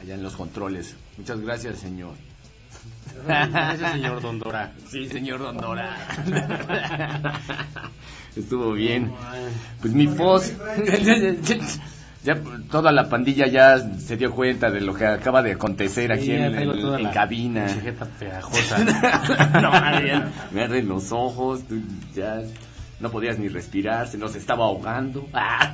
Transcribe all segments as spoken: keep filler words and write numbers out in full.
allá en los controles. Muchas gracias, señor. Gracias, señor Dondora. Sí, señor Dondora. Estuvo bien. Pues mi Fos, ya toda la pandilla ya se dio cuenta de lo que acaba de acontecer aquí sí, en, en, en cabina. Chijeta pegajosa. No, me arden los ojos, tú ya no podías ni respirar, se nos estaba ahogando.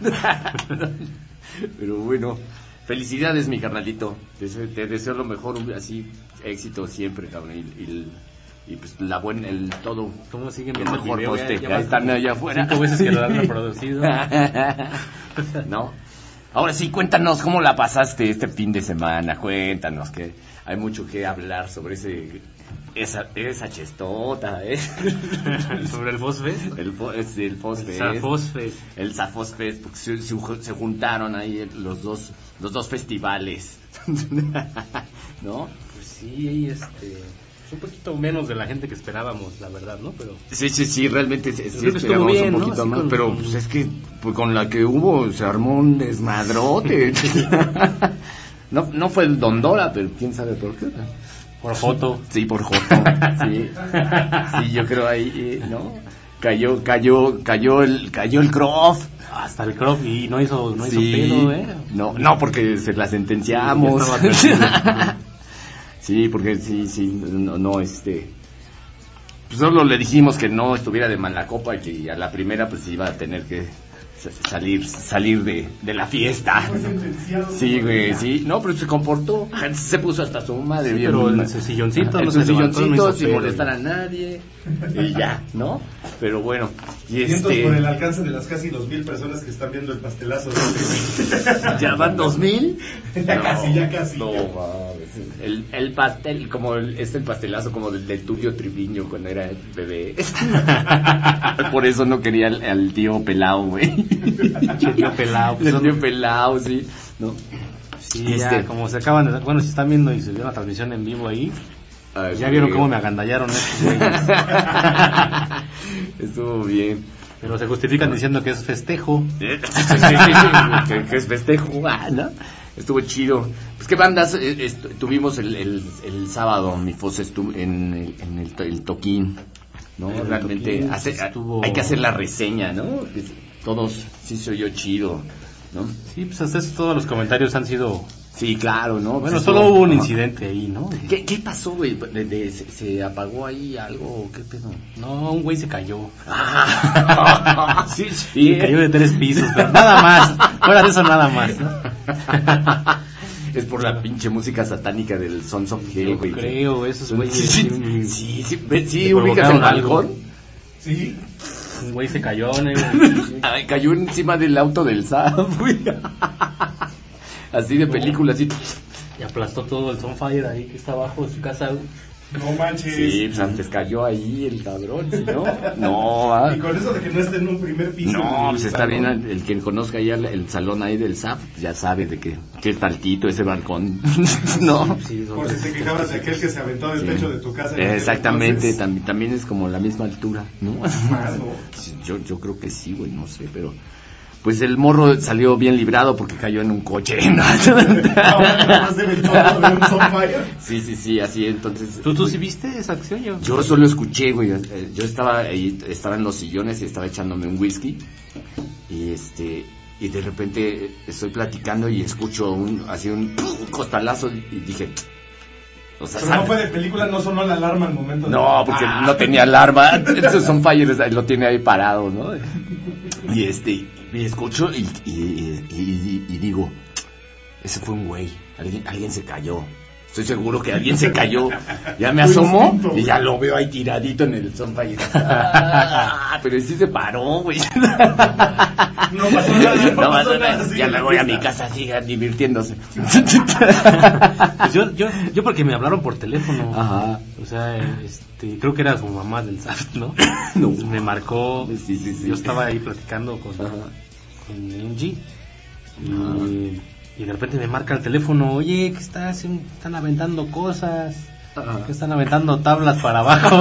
Pero bueno, felicidades, mi carnalito. Te, te deseo lo mejor, así éxito siempre, cabrón. Y, y, y pues la buena, el todo. ¿Cómo siguen el mejor video? poste? Ya, ya están allá afuera. Cinco veces que lo han reproducido. No. Ahora sí, cuéntanos cómo la pasaste este fin de semana. Cuéntanos, que hay mucho que hablar sobre ese esa esa chestota, ¿eh? Sobre el Fosfest. El es el Fosfest. El Zafosfest. El Zafosfest, porque se, se, se juntaron ahí los dos los dos festivales. ¿No? Pues sí, este un poquito menos de la gente que esperábamos, la verdad, ¿no? Pero sí, sí, sí, realmente sí, sí esperábamos bien, un poquito ¿no? más, con, pero pues es que pues, con la que hubo se armó un desmadrote. no no fue el Dondora, pero quién sabe por qué. Por foto. Sí, por foto. Sí. Sí, yo creo ahí, ¿no? Cayó cayó cayó el cayó el Croft. Hasta el Croft y no hizo no sí. hizo pedo, ¿eh? No, no porque se la sentenciamos. Sí, sí, porque sí, sí, no, no, este, pues solo le dijimos que no estuviera de mala copa y que a la primera pues iba a tener que salir, salir de, de la fiesta. Sí, güey, sí, no, pero se comportó, se puso hasta su madre. Sí, bien, pero en ese silloncito, en su silloncito, sin molestar a nadie, y ya, ¿no? Pero bueno, y este... por el alcance de las casi dos mil personas que están viendo el pastelazo. ¿Ya van dos mil? Ya no, casi, ya casi. No, mames. El, el pastel, como el, es el pastelazo como del de Tulio Triviño cuando era bebé. Por eso no quería al, al tío pelao, güey. El tío pelao. Pues el tío pelao, sí. ¿No? Sí, este... ya, como se acaban de... Bueno, si están viendo y se vio la transmisión en vivo ahí, Ay, ya vieron cómo me agandallaron estos güeyes. Estuvo bien. Pero se justifican diciendo que es festejo. que, que es festejo, ah, ¿no? Estuvo chido. Pues qué bandas eh, est- tuvimos el, el, el sábado, mi Fos estuvo en el, en el, el toquín, ¿no? El Realmente toquín hace, estuvo... hay que hacer la reseña, ¿no? Todos sí se oyó chido, ¿no? Sí, pues hasta eso todos los comentarios han sido... Sí, claro, ¿no? Bueno, pues solo esto, hubo un ¿no? incidente ahí, ¿no? ¿Qué, qué pasó, güey? De, de, se, ¿Se apagó ahí algo? ¿Qué pedo? No, un güey se cayó. Ah, sí, sí. Se cayó de tres pisos, pero nada más. Fuera de eso, nada más, ¿no? Es por la pinche música satánica del Sons of Hell, güey. Yo creo, esos güeyes. Sí, sí, sí, sí, sí, sí ubicas el balcón. Sí. Un güey se cayó, ¿no? Ay, cayó encima del auto del S A P, güey. Así de película, así. Y aplastó todo el Sunfire ahí que está abajo de su casa. No manches. Sí, pues antes cayó ahí el cabrón, ¿sí, no? No, ah. Y con eso de que no esté en un primer piso. No, pues está bien, el que conozca ya el, el salón ahí del S A P, ya sabe de que, que es altito ese balcón, ¿no? Sí, sí, por si te quejabas de aquel que se aventó del sí. techo de tu casa. Exactamente, también, también es como la misma altura, ¿no? Más, ¿no? Yo, yo creo que sí, güey, no sé, pero... Pues el morro salió bien librado porque cayó en un coche. ¿No? Sí, sí, sí, así entonces. ¿Tú, tú sí viste esa acción? Yo, yo solo escuché, güey. Yo estaba ahí, estaba en los sillones y estaba echándome un whisky. Y este, y de repente estoy platicando y escucho un, así un, un costalazo y dije. O sea, pero no fue de película, no sonó la alarma al momento. No, de... porque ah. no tenía alarma. Estos son fallos, lo tiene ahí parado, ¿no? Y este, y escucho y, y, y, y, y digo, ese fue un güey, alguien, alguien se cayó. Estoy seguro que alguien se cayó. Ya me asomo y ya lo veo ahí tiradito en el sofá. Ah, pero sí se paró, güey. No pasó nada. No, no pasó nada. Ya me voy a mi casa, sigan divirtiéndose. Pues yo, yo, yo porque me hablaron por teléfono. Ajá. O sea, este, creo que era su mamá del S A F, ¿no? No. Me marcó. Sí, sí, sí. Yo estaba ahí platicando con, con Angie. Y, y de repente me marca el teléfono, oye, ¿qué estás? Están aventando cosas. Ajá. Que están aventando tablas para abajo.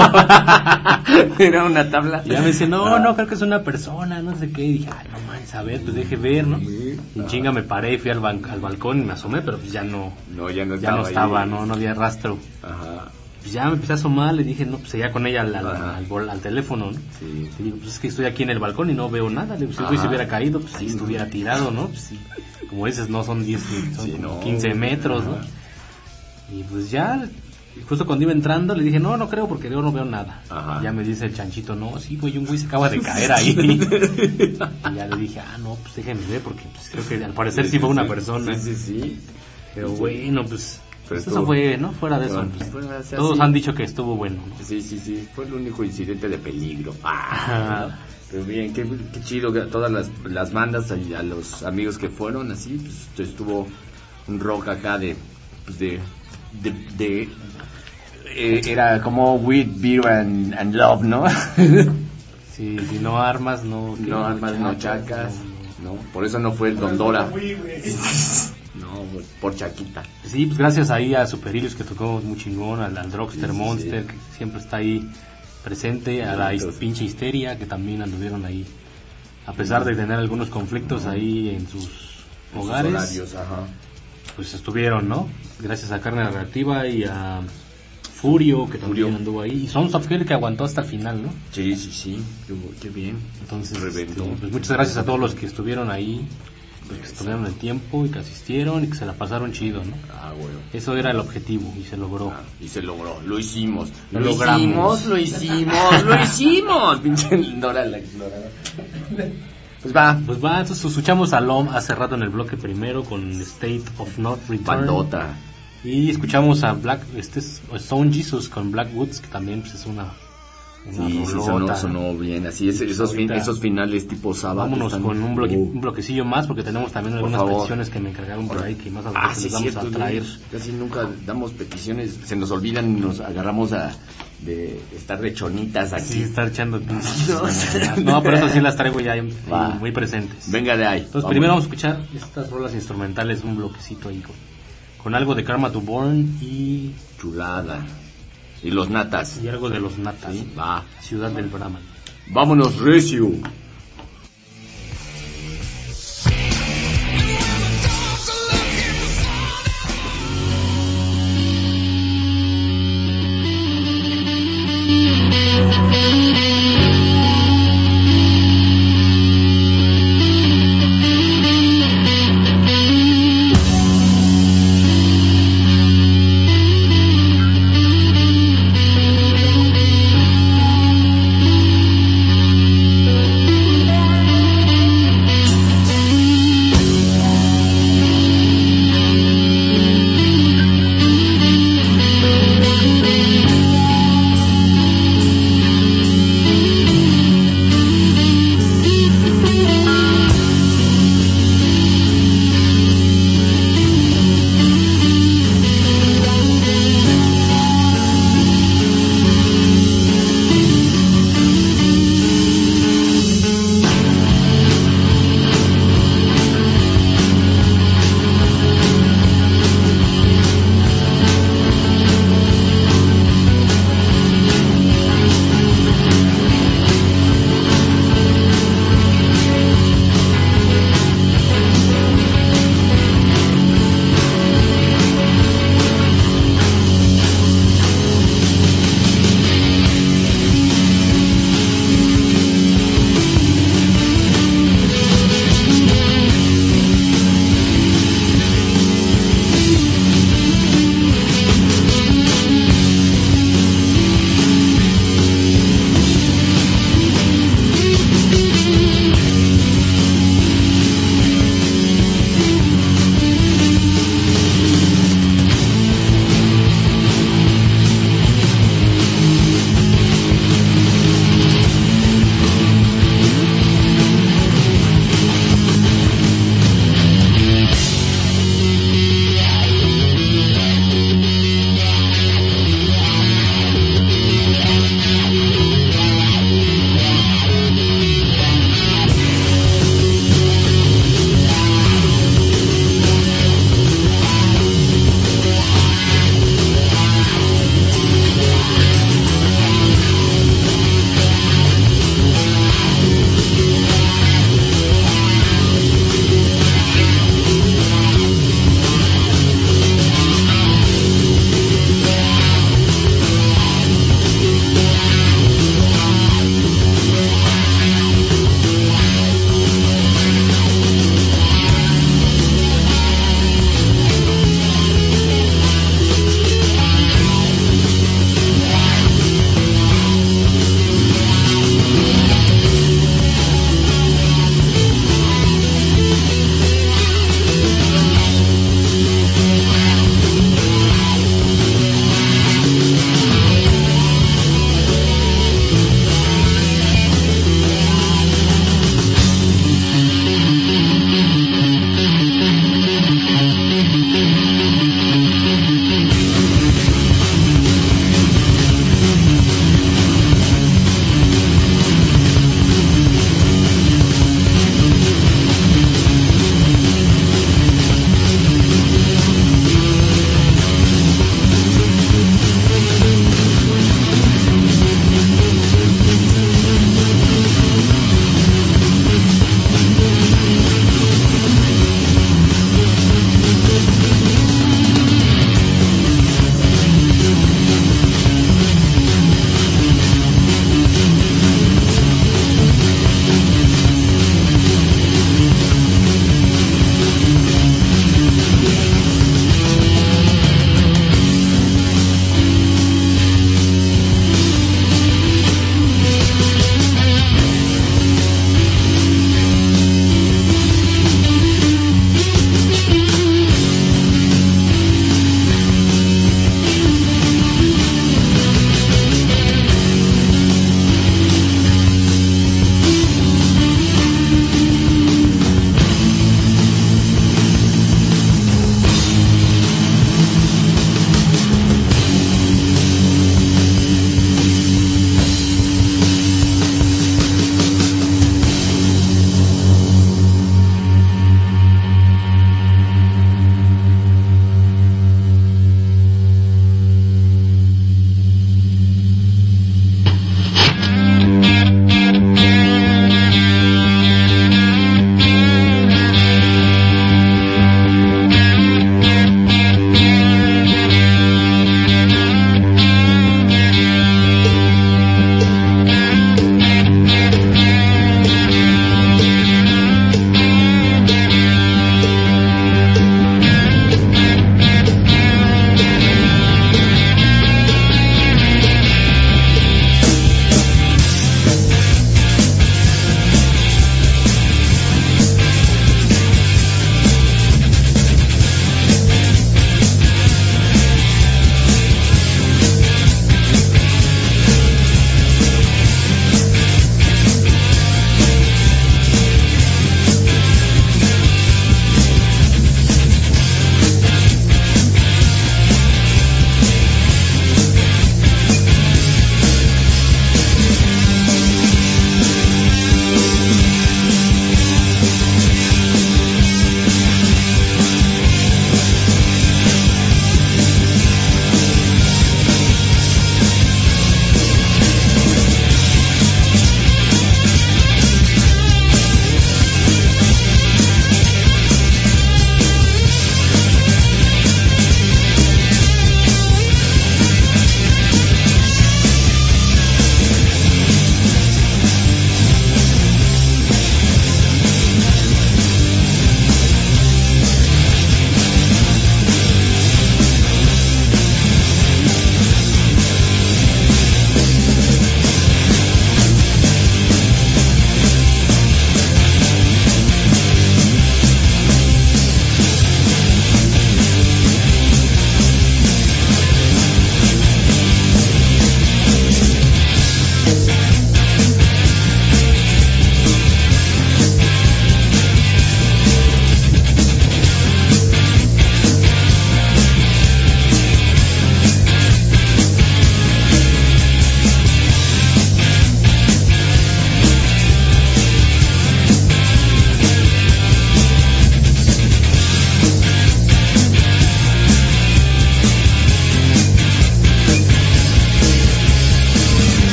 Era una tabla. Y ya me dice, no, no, creo que es una persona, no sé qué. Y dije, ay, no manches, a ver, pues deje ver, ¿no? Y en chinga me paré y fui al, ban- al balcón y me asomé, pero pues ya no. No, ya no ya no estaba, ahí. no, no había rastro. Ajá. Pues ya me empecé a asomar, le dije, no, pues seguía con ella al, al, al, al, al teléfono, ¿no? Sí. Y digo, pues es que estoy aquí en el balcón y no veo nada. Le digo, si el güey se hubiera caído, pues si sí, estuviera no. tirado, ¿no? Pues sí. Como dices, no son diez, son sí, no, quince metros, ¿no? Y pues ya, justo cuando iba entrando, le dije, no, no creo porque yo no veo nada. Ajá. Ya me dice el chanchito, no, sí, güey, un güey se acaba de caer ahí. Y ya le dije, ah, no, pues déjenme ver porque pues, creo que al parecer sí, sí fue una sí, persona. Sí, sí, sí. Pero bueno, pues... Pero eso fue, ¿no? Fuera de eso. Pues, fuera, o sea, todos sí. han dicho que estuvo bueno, ¿no? Sí, sí, sí. Fue el único incidente de peligro. Ah, pero bien, qué, qué chido que a todas las, las bandas, y a los amigos que fueron, así, pues estuvo un rock acá de, pues de, de, de eh, era como Weed, Beer and, and Love, ¿no? Sí, si no armas, no... No armas, no chacas, no, no. Por eso no fue el Dondora. No, por Chaquita. Sí, pues gracias ahí a Superilios que tocó muy chingón, al, al Drogster sí, Monster sí. que siempre está ahí presente, a la Entonces, pinche Histeria que también anduvieron ahí, a pesar de tener algunos conflictos ahí en sus en hogares, sus horarios, ajá. Pues estuvieron, ¿no? Gracias a Carne Reactiva y a Furio que también Furio. Anduvo ahí, y Sons of Hell que aguantó hasta el final, ¿no? Sí, sí, sí, qué, qué bien. Entonces, este, pues muchas gracias a todos los que estuvieron ahí. Que estuvieron el tiempo y que asistieron y que se la pasaron chido, ¿no? Ah, bueno. Eso era el objetivo y se logró. Ah, y se logró, lo hicimos. Lo, lo logramos. Lo hicimos, lo hicimos. Pinche Dora la ignorada. Pues va. Pues va, entonces escuchamos a Lom hace rato en el bloque primero con State of Not Return. Bandota. Y escuchamos a Black, este es Stone Jesus con Black Woods, que también pues, es una... Sí, sí, sonó, sonó bien, así es, esos, fin, esos finales tipo sábado. Vámonos están, con un, bloque, uh, un bloquecillo más porque tenemos también algunas peticiones que me encargaron por ahí que más adelante ah, sí, les vamos cierto, a traer. Casi nunca damos peticiones, se nos olvidan y nos agarramos a de estar de chonitas aquí. Sí, estar echando no, pero eso sí las traigo ya ahí, muy presentes. Venga de ahí. Entonces vamos. Primero vamos a escuchar estas rolas instrumentales, un bloquecito ahí con, con algo de Karma to Burn y... Chulada. Y los Natas. Y algo de los Natas. ¿Sí? Va. Ciudad del Brahman. Vámonos, recio.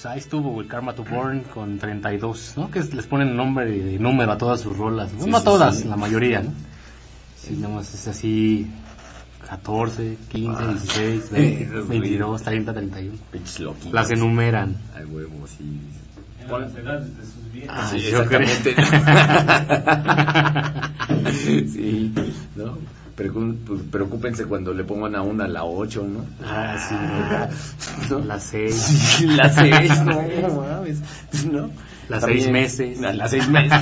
pues ahí estuvo el Karma to Burn con treinta y dos, ¿no? Que les ponen nombre de, de número a todas sus rolas, ¿no? Sí, no sí, todas, sí. La mayoría, ¿no? Sí, nada más es así, catorce, quince, ah, dieciséis, veinte, veintidós, treinta, treinta y uno. Las enumeran. Ay, huevo, sí. En las edades de sus vidas. Ah, sí, exactamente. Sí, ¿no? Preocúpense cuando le pongan a una la ocho, ¿no? Ah, sí, ¿no? La seis. Sí, la seis, no, mames, ¿no? Las seis meses. Las la seis meses.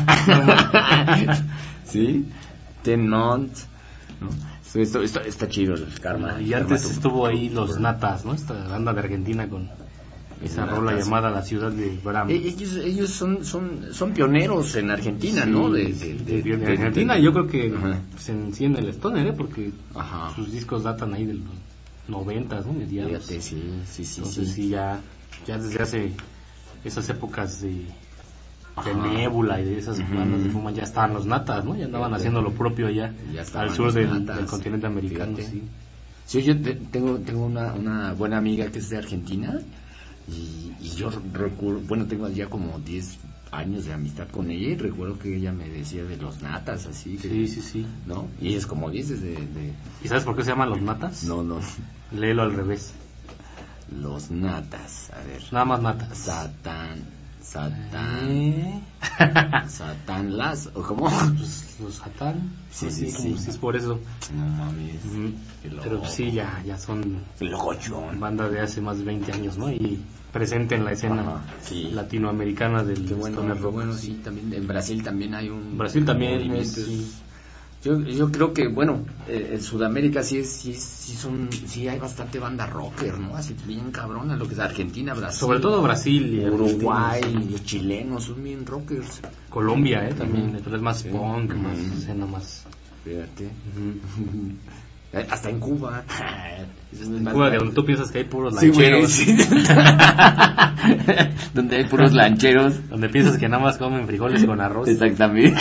Sí, ten months, ¿no? Esto, esto está chido el Karma. Y antes Karma estuvo ahí los Natas, ¿no? Esta banda de Argentina con esa Natas. Rola llamada La Ciudad de Bram. Ellos, ellos son, son, son pioneros en Argentina, sí, ¿no? De, de, de, de, de, de Argentina, de, yo creo que pues, en, sí en el Stoner, ¿eh? Porque ajá. Sus discos datan ahí de los noventas, ¿no? Mediados. Fíjate, sí, sí, sí. Entonces sí, sí ya, ya desde hace esas épocas de, de Nebula y de esas uh-huh. bandas de Fuma ya estaban los Natas, ¿no? Ya andaban Fíjate. Haciendo lo propio allá al sur del, del continente americano. Fíjate. Sí. Sí, yo te, tengo, tengo una, una buena amiga que es de Argentina. Y, y yo recuerdo, bueno, tengo ya como diez años de amistad con ella y recuerdo que ella me decía de los Natas, así. Que, sí, sí, sí. ¿no? Y es como dices de, de... ¿Y sabes por qué se llaman los Natas? No, no. Léelo al revés. Los Natas, a ver. Nada más Natas. Satán, Satán. ¿Eh? Satán las, ¿o cómo? Pues, los Satán. Sí, sí, sí. sí. sí es por eso. No mames. Uh-huh. Pero sí, ya, ya son banda de hace más de veinte años, ¿no? Y presente en la escena ajá, sí. latinoamericana del qué bueno, Stoner Rock. Bueno, sí, también en Brasil también hay un Brasil también es, sí. Yo, yo creo que bueno, eh, en Sudamérica sí es, sí, sí son, sí hay bastante banda rocker, ¿no? Así bien cabrona lo que es Argentina, Brasil. Sobre todo Brasil y Uruguay, y los chilenos son bien rockers. Colombia, eh, también, uh-huh. es más sí. Punk, uh-huh. más escena más. Fíjate. Uh-huh. Hasta en Cuba. En Cuba, de donde tú piensas que hay puros lancheros. Sí, sí. Donde hay puros lancheros. Donde piensas que nada más comen frijoles con arroz. Exactamente.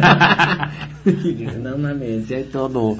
No mames, ya hay todo.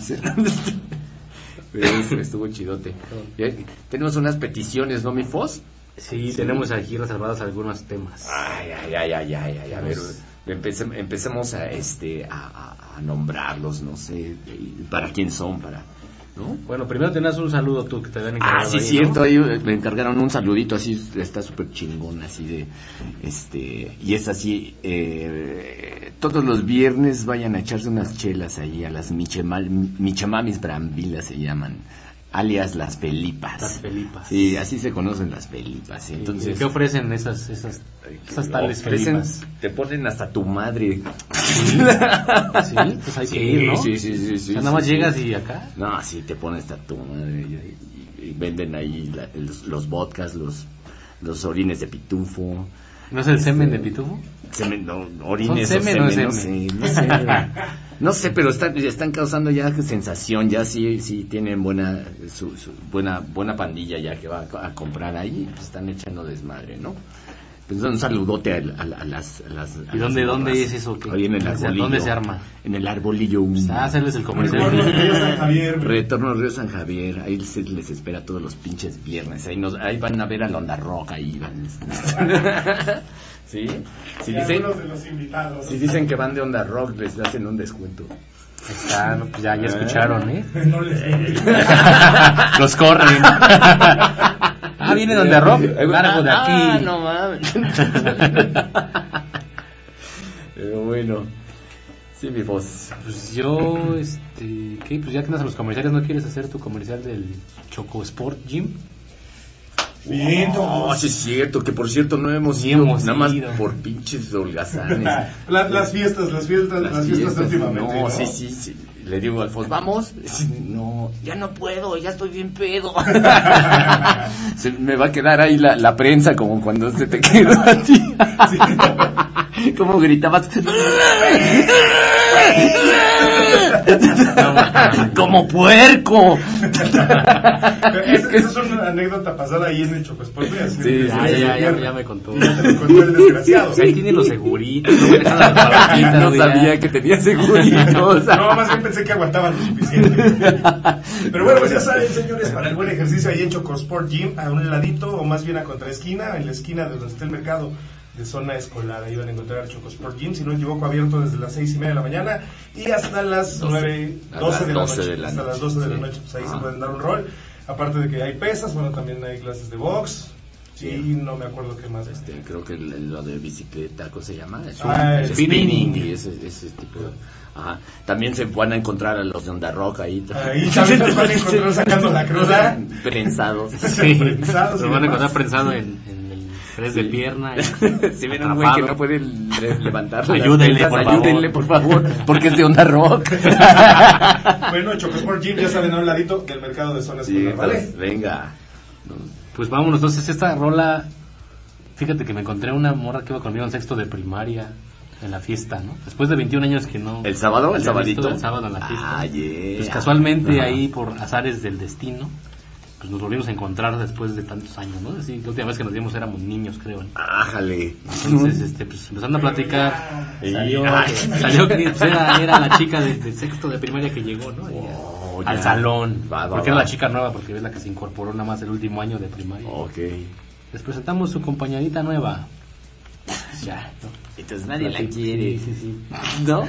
Pero estuvo chidote. Tenemos unas peticiones, ¿no, mi Fos? Sí, sí, tenemos aquí reservados algunos temas. Ay, ay, ay, ay, ay, ay a ver, empecemos, empecemos a, este, a, a nombrarlos, no sé, para quién son, para, ¿no? Bueno, primero tenías un saludo tú que te habían encargado. Ah, sí, ahí, cierto, ¿no? Ahí me encargaron un saludito así, está súper chingón, así de, este, y es así, eh, todos los viernes vayan a echarse unas chelas ahí a las Michemal, Michemamis Brambilas se llaman. Alias las Felipas. Las Felipas. Sí, así se conocen las Felipas. ¿Sí? Entonces, ¿qué ofrecen esas esas esas tales ofrecen, Felipas? Te ponen hasta tu madre. Sí, sí, pues hay sí, que ir, ¿no? Sí, sí, sí, sí. O sea, nada más sí, llegas sí. y acá. No, sí, te ponen hasta tu madre y, y, y venden ahí la, los, los vodkas, los los orines de pitufo. ¿No es el semen de pitufo? Semen, no, orines ¿Son semen o semen, no, no sé, no sé. No sé, pero están, están causando ya sensación, ya sí, sí tienen buena, su, su, buena, buena pandilla ya que va a, a comprar ahí, pues están echando desmadre, ¿no? Pues un saludote a, a, a las, a las. ¿Y dónde, dónde es eso? Ahí en el arbolillo. ¿Dónde se arma? En el arbolillo uno. Pues, ah, hacerles el comercial. Retorno Río San Javier. Retorno Río San Javier, ahí se les espera todos los pinches viernes, ahí nos, ahí van a ver a la Onda Rock, ahí van. ¿Sí? Si dicen, de los invitados. si dicen que van de Onda Rock, les hacen un descuento. Está, no, pues ya, ya escucharon, ¿eh? No les los corren. Ah, viene de Onda Rock, largo de aquí. Ah, no mames. Pero bueno. Sí, mi voz. Pues yo, este, ¿qué? Pues ya que andas a los comerciales, ¿no quieres hacer tu comercial del Choco Sport Gym? Bien, oh, sí es cierto, que por cierto no hemos sí ido hemos nada más ido. Por pinches holgazanes. La, las fiestas, las fiestas, las, las fiestas, fiestas últimamente. No, ¿no? sí, sí, sí. Le digo al Fos, vamos. No, ya no puedo, ya estoy bien pedo. Se me va a quedar ahí la, la prensa como cuando se te quedó a ti. Sí. ¿Cómo gritabas? ¡Como puerco! Esa es una anécdota pasada ahí en el Chocosport. Sí, ya, ya, ya, ya me contó. Ya te lo contó el desgraciado. Ahí tiene los seguritos. No sabía que tenía seguritos. No, más bien pensé que aguantaban lo suficiente. Pero bueno, pues ya saben, señores, para el buen ejercicio ahí en Chocosport Gym, a un ladito, o más bien a contraesquina, en la esquina de donde está el mercado de zona escolar, ahí van a encontrar Chocosport Gym, si no me equivoco, abierto desde las seis y media de la mañana y hasta las nueve, doce de la noche, hasta las doce de la noche, pues ahí se pueden dar un rol, aparte de que hay pesas, bueno, también hay clases de box. Sí, y no me acuerdo qué más. Este, creo que lo de bicicleta, ¿cómo se llama? Es ah, el spinning y ese, ese tipo de... Ajá. También se van a encontrar a los de Onda Rock ahí. Ahí también los van a encontrar sacando la cruda. Prensados. Sí, prensados. Lo van a encontrar prensado en, en el press sí. de pierna. Si ven un güey que no puede levantar ayúdenle, por ayúdenle, por favor, porque es de Onda Rock. Bueno, Chocosport Gym, ya saben, a un ladito del mercado de zona escolar, sí, ¿vale? Pues, venga. Pues vámonos, entonces esta rola, fíjate que me encontré una morra que iba conmigo en sexto de primaria en la fiesta, ¿no? Después de veintiún años que no... ¿El sábado? ¿El sabadito? El sábado en la fiesta. Ah, yeah. Pues casualmente, ajá, ahí por azares del destino, pues nos volvimos a encontrar después de tantos años, ¿no? Así, la última vez que nos vimos éramos niños, creo, ¿no? Ájale. Entonces, este, pues empezando a platicar, salió, salió que pues, era, era la chica de, de sexto de primaria que llegó, ¿no? Oh, al salón, va, va, porque va. era la chica nueva, porque es la que se incorporó nada más el último año de primaria. Ok. Les presentamos su compañerita nueva. Ya, ¿no? Entonces nadie la, la quiere. Sí, sí, sí. ¿No?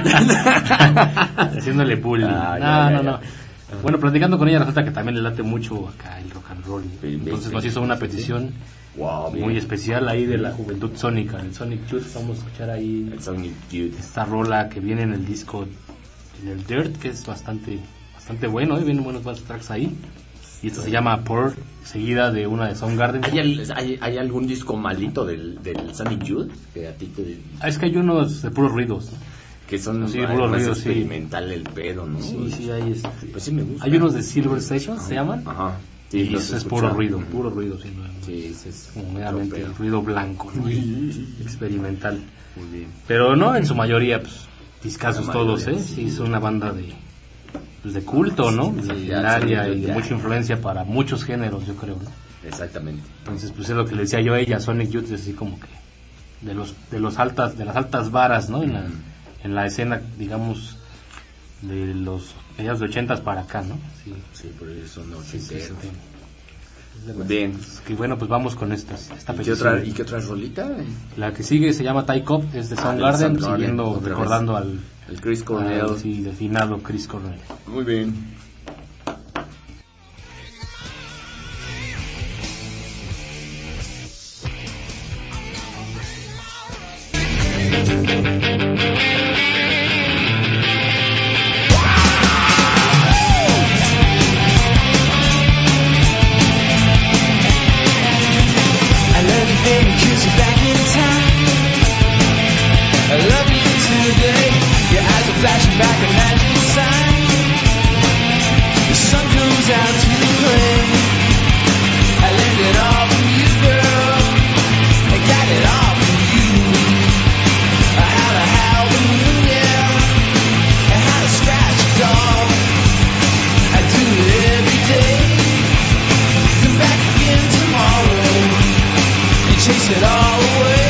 Haciéndole bullying. Ah, no, ya, no, ya, no. ya. Bueno, platicando con ella resulta que también le late mucho acá el rock and roll. Entonces sí, nos hizo una petición wow, muy especial ahí de la juventud sónica, el Sonic Youth. Vamos a escuchar ahí el Sonic Youth. Esta rola que viene en el disco, en el Dirt, que es bastante bastante bueno, ¿eh? Vienen buenos tracks ahí. Y esto se llama Pearl, seguida de una de Soundgarden. ¿Hay, hay, ¿Hay algún disco malito del, del Sonic Youth que a ti te... Ah, es que hay unos de puros ruidos, ¿no? Que son sí, más ruidos, experimental sí. El pedo, ¿no? Sí, sí, hay este... Pues sí me gusta. Hay unos de Silver Sessions, ajá, se llaman. Ajá. Sí, y eso es puro ruido, puro ruido, sí. No, sí, ese es como meramente ruido blanco, ¿no? Experimental. Muy bien. Pero no, en su mayoría, pues, discazos todos, ¿eh? Sí, sí, es una banda de... Pues de culto, ¿no? Sí, legendaria y de ya. mucha influencia para muchos géneros, yo creo, ¿no? Exactamente. Entonces, pues es lo que le decía yo a ella, Sonic Youth es así como que de los de los altas de las altas varas, ¿no? En la, en la escena, digamos, de los mediados de ochentas para acá, ¿no? Sí, sí, por eso no sí, sí, sí, Muy bien. Y bueno, pues vamos con estas, esta ¿Y qué otra, ¿Y qué otra rolita? La que sigue se llama Tie Cop, es de ah, Soundgarden, Sound siguiendo, recordando vez. al el Chris Cornell. Al, sí, del finado Chris Cornell. Muy bien. Flashing back a magic sign. The sun comes out to play. I learned it all from you, girl. I got it all from you. How to howl the moon, yeah. And how to scratch a dog. I do it every day. Come back again tomorrow and chase it all away.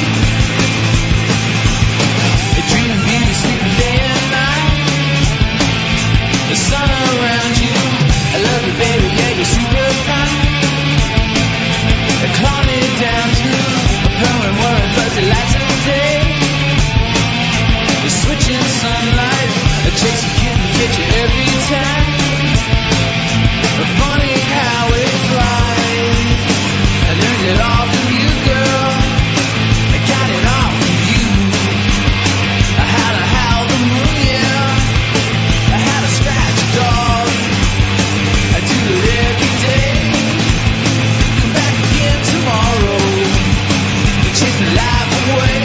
A dream beauty sleeping day. The sun around you, I love you, baby, yeah, you're super fine. I calm it down to a permanent word, fuzzy lights of day. The switching sunlight, I chase a kid and get you every time. Funny how it flies. I learned it all from you, girl. I got it all from you. How to howl the moon, yeah. How to scratch a dog. I do it every day. Come back again tomorrow and chase the life away.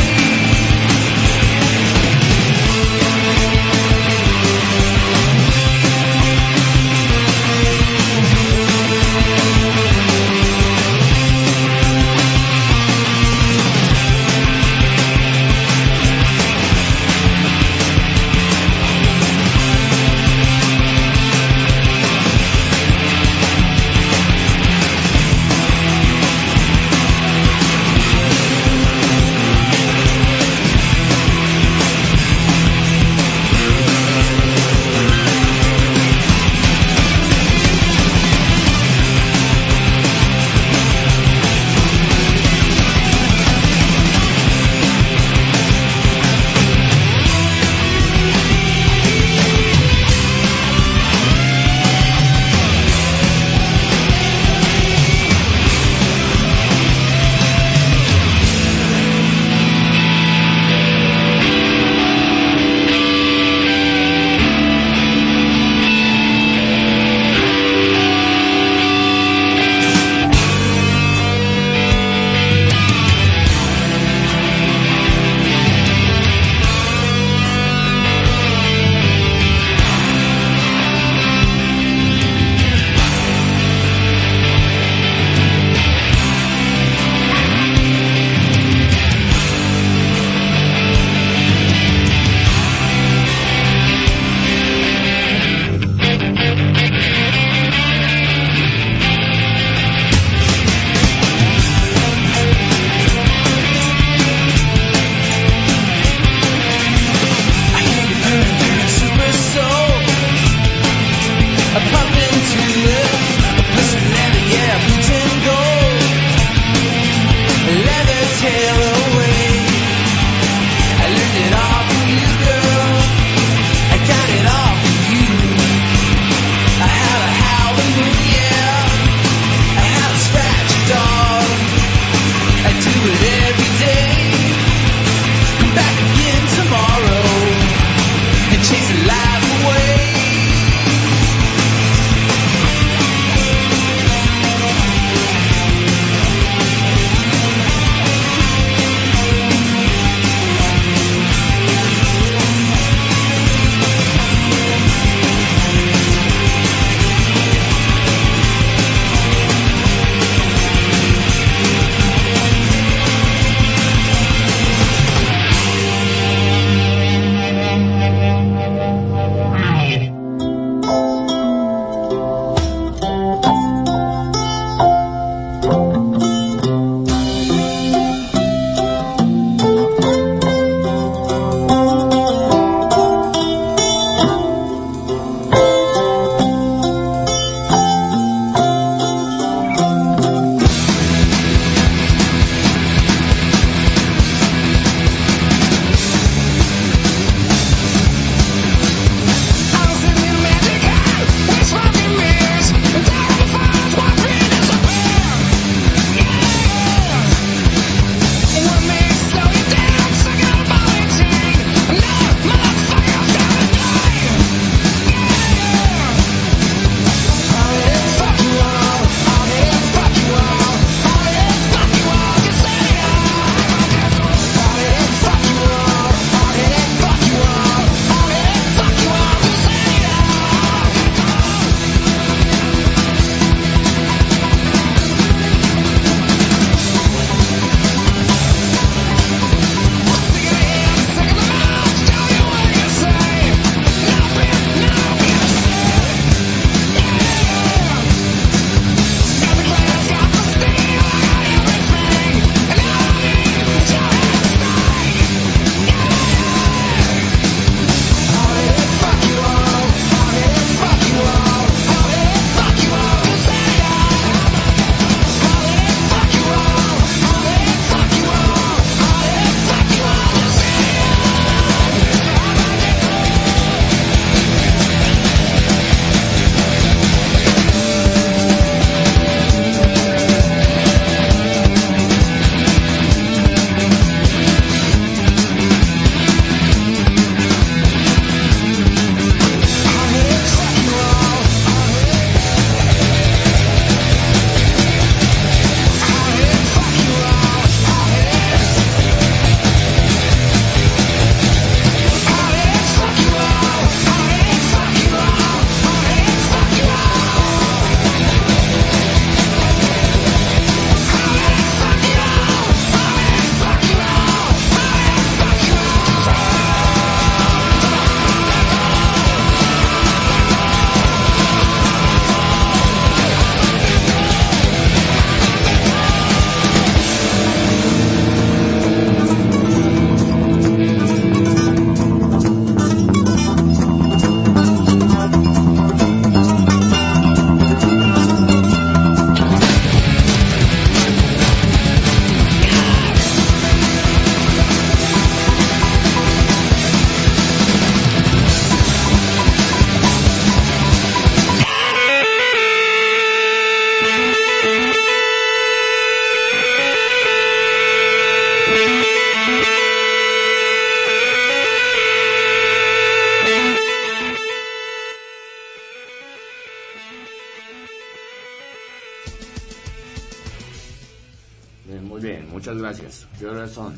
Bien, muy bien, muchas gracias. ¿Qué horas son?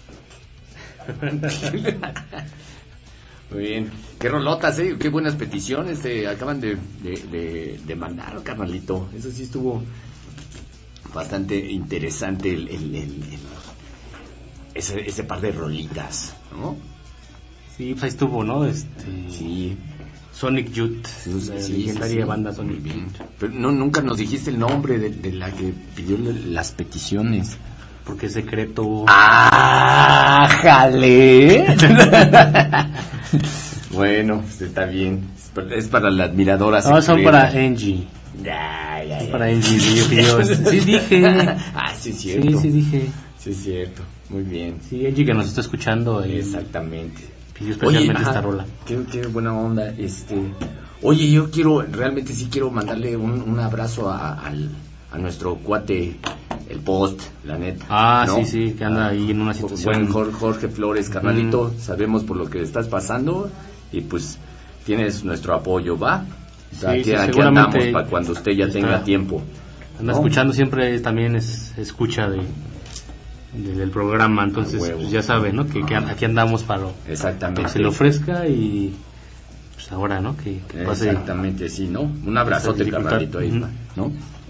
Muy bien. Qué rolotas, ¿eh? Qué buenas peticiones te acaban de, de, de, de mandar, carnalito. Eso sí estuvo bastante interesante el, el, el, el ese, ese par de rolitas, ¿no? Sí, pues ahí estuvo, ¿no? Este, sí. Sonic Youth, Sí, la sí, legendaria sí, banda Sonic bien. Youth. Pero no, nunca nos dijiste el nombre de, de la que pidió las peticiones. Porque es secreto. ¡Ah, jale! Bueno, pues está bien. Es para, es para la admiradora No, son secreta. para Angie. Ya, ya, Son ya. para Angie. Sí, pidió, sí dije. Ah, sí, es cierto. Sí, sí dije. Sí, es cierto. Muy bien. Sí, Angie que nos está escuchando. eh, Exactamente. Pidió especialmente Oye, ajá, esta rola. Qué, qué buena onda. Este, oye, yo quiero, realmente sí quiero mandarle un, un abrazo a, al, a nuestro cuate, el Post, la neta. Ah, ¿no? sí, sí, que anda ahí en una situación. Buen Jorge, Jorge Flores, carnalito, mm. sabemos por lo que estás pasando y pues tienes nuestro apoyo, ¿va? O sea, Sí, aquí, sí, aquí seguramente andamos para cuando usted ya está, tenga tiempo. Anda ¿no? escuchando siempre, también es escucha de, de del programa, entonces pues ya sabe, ¿no? Que, que aquí andamos para lo Exactamente. que se le ofrezca y pues ahora, ¿no? Que, que pase. Exactamente, sí, ¿no? Un abrazote, carnalito, ahí, ¿no?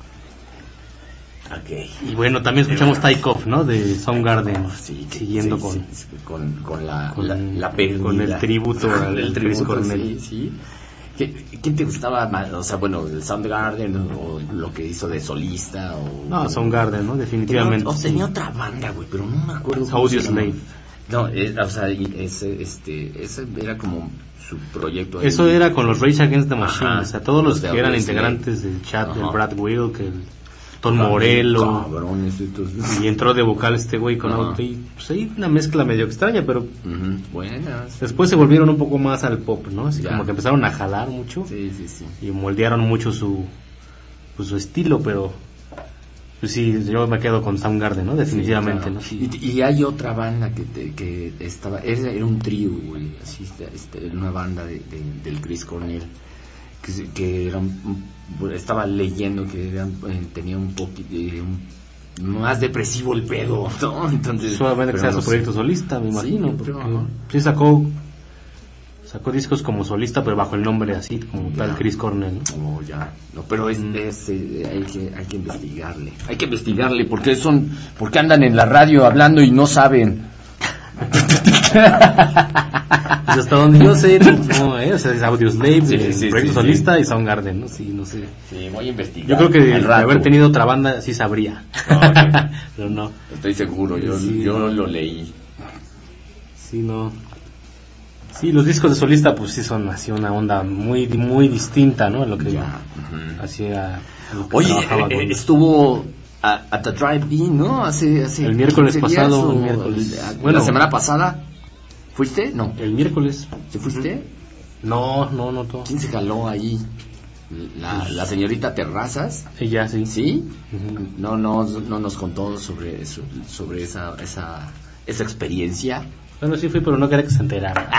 Okay. Y bueno, también escuchamos Takeoff, ¿no? De Soundgarden, sí, siguiendo sí, con, sí, con con la con la, la pérdida. con el tributo al el Chris tributo, Cornell. sí, sí. ¿Quién te gustaba más? O sea, bueno, el Soundgarden o lo que hizo de solista o no, Soundgarden, ¿no? Definitivamente. Tenía, o tenía otra banda, güey, pero no me acuerdo. Audioslave. No, es, o sea, ese este ese era como su proyecto. Eso ahí. Era con los Rage Against the Machine, Ajá, o sea, todos los, los que eran Audioslave. Integrantes del chat, Ajá. del Brad Wilk, el Tom Morello, Cabrones, estos... y entró de vocal este güey con auto y pues ahí una mezcla medio extraña, pero uh-huh. Buenas. Después se volvieron un poco más al pop, ¿no? Así Ya. como que empezaron a jalar mucho. Sí, sí, sí. Y moldearon mucho su pues, su estilo, pero pues sí, yo me quedo con Soundgarden, ¿no? Definitivamente, sí, claro. ¿no? Sí. Y, y hay otra banda que te, que estaba, era, era un trío, güey, así, este, una banda de, de, del Chris Cornell, que, que era un, estaba leyendo que era, eh, tenía un poquito eh, más depresivo el pedo, ¿no? Entonces, solamente que sea no su proyecto solista, me imagino, sí, porque pero, sí sacó sacó discos como solista, pero bajo el nombre así, como ya. tal Chris Cornell, ¿no? Oh, ya. No, pero es, mm. es eh, hay que hay que investigarle. Hay que investigarle porque son porque andan en la radio hablando y no saben. Pues hasta donde yo sé, no, no eh, o sea, es Audioslave, sí, el sí, proyecto sí, solista sí. y Soundgarden, ¿no? Sí, no sé. Sí, voy a investigar. Yo creo que de, de haber tenido otra banda sí sabría. No, okay. Pero no. Estoy seguro, yo sí. yo lo leí. Sí, no. Sí, los discos de solista pues sí son así una onda muy muy distinta, ¿no? A lo que ya. Uh-huh. hacía. Lo que Oye, trabajaba eh, con... estuvo a, a The Drive-In, ¿no? Hace, hace el miércoles pasado, o, el miércoles. A, Bueno, la semana pasada. ¿Fuiste? No. El miércoles. ¿Se fuiste? No, no, no todo. ¿Quién se jaló ahí? La, la señorita Terrazas. Ella sí. ¿Sí? Uh-huh. No, no, no nos contó sobre eso, sobre esa, esa, esa experiencia. Bueno, sí fui, pero no quería que se enterara.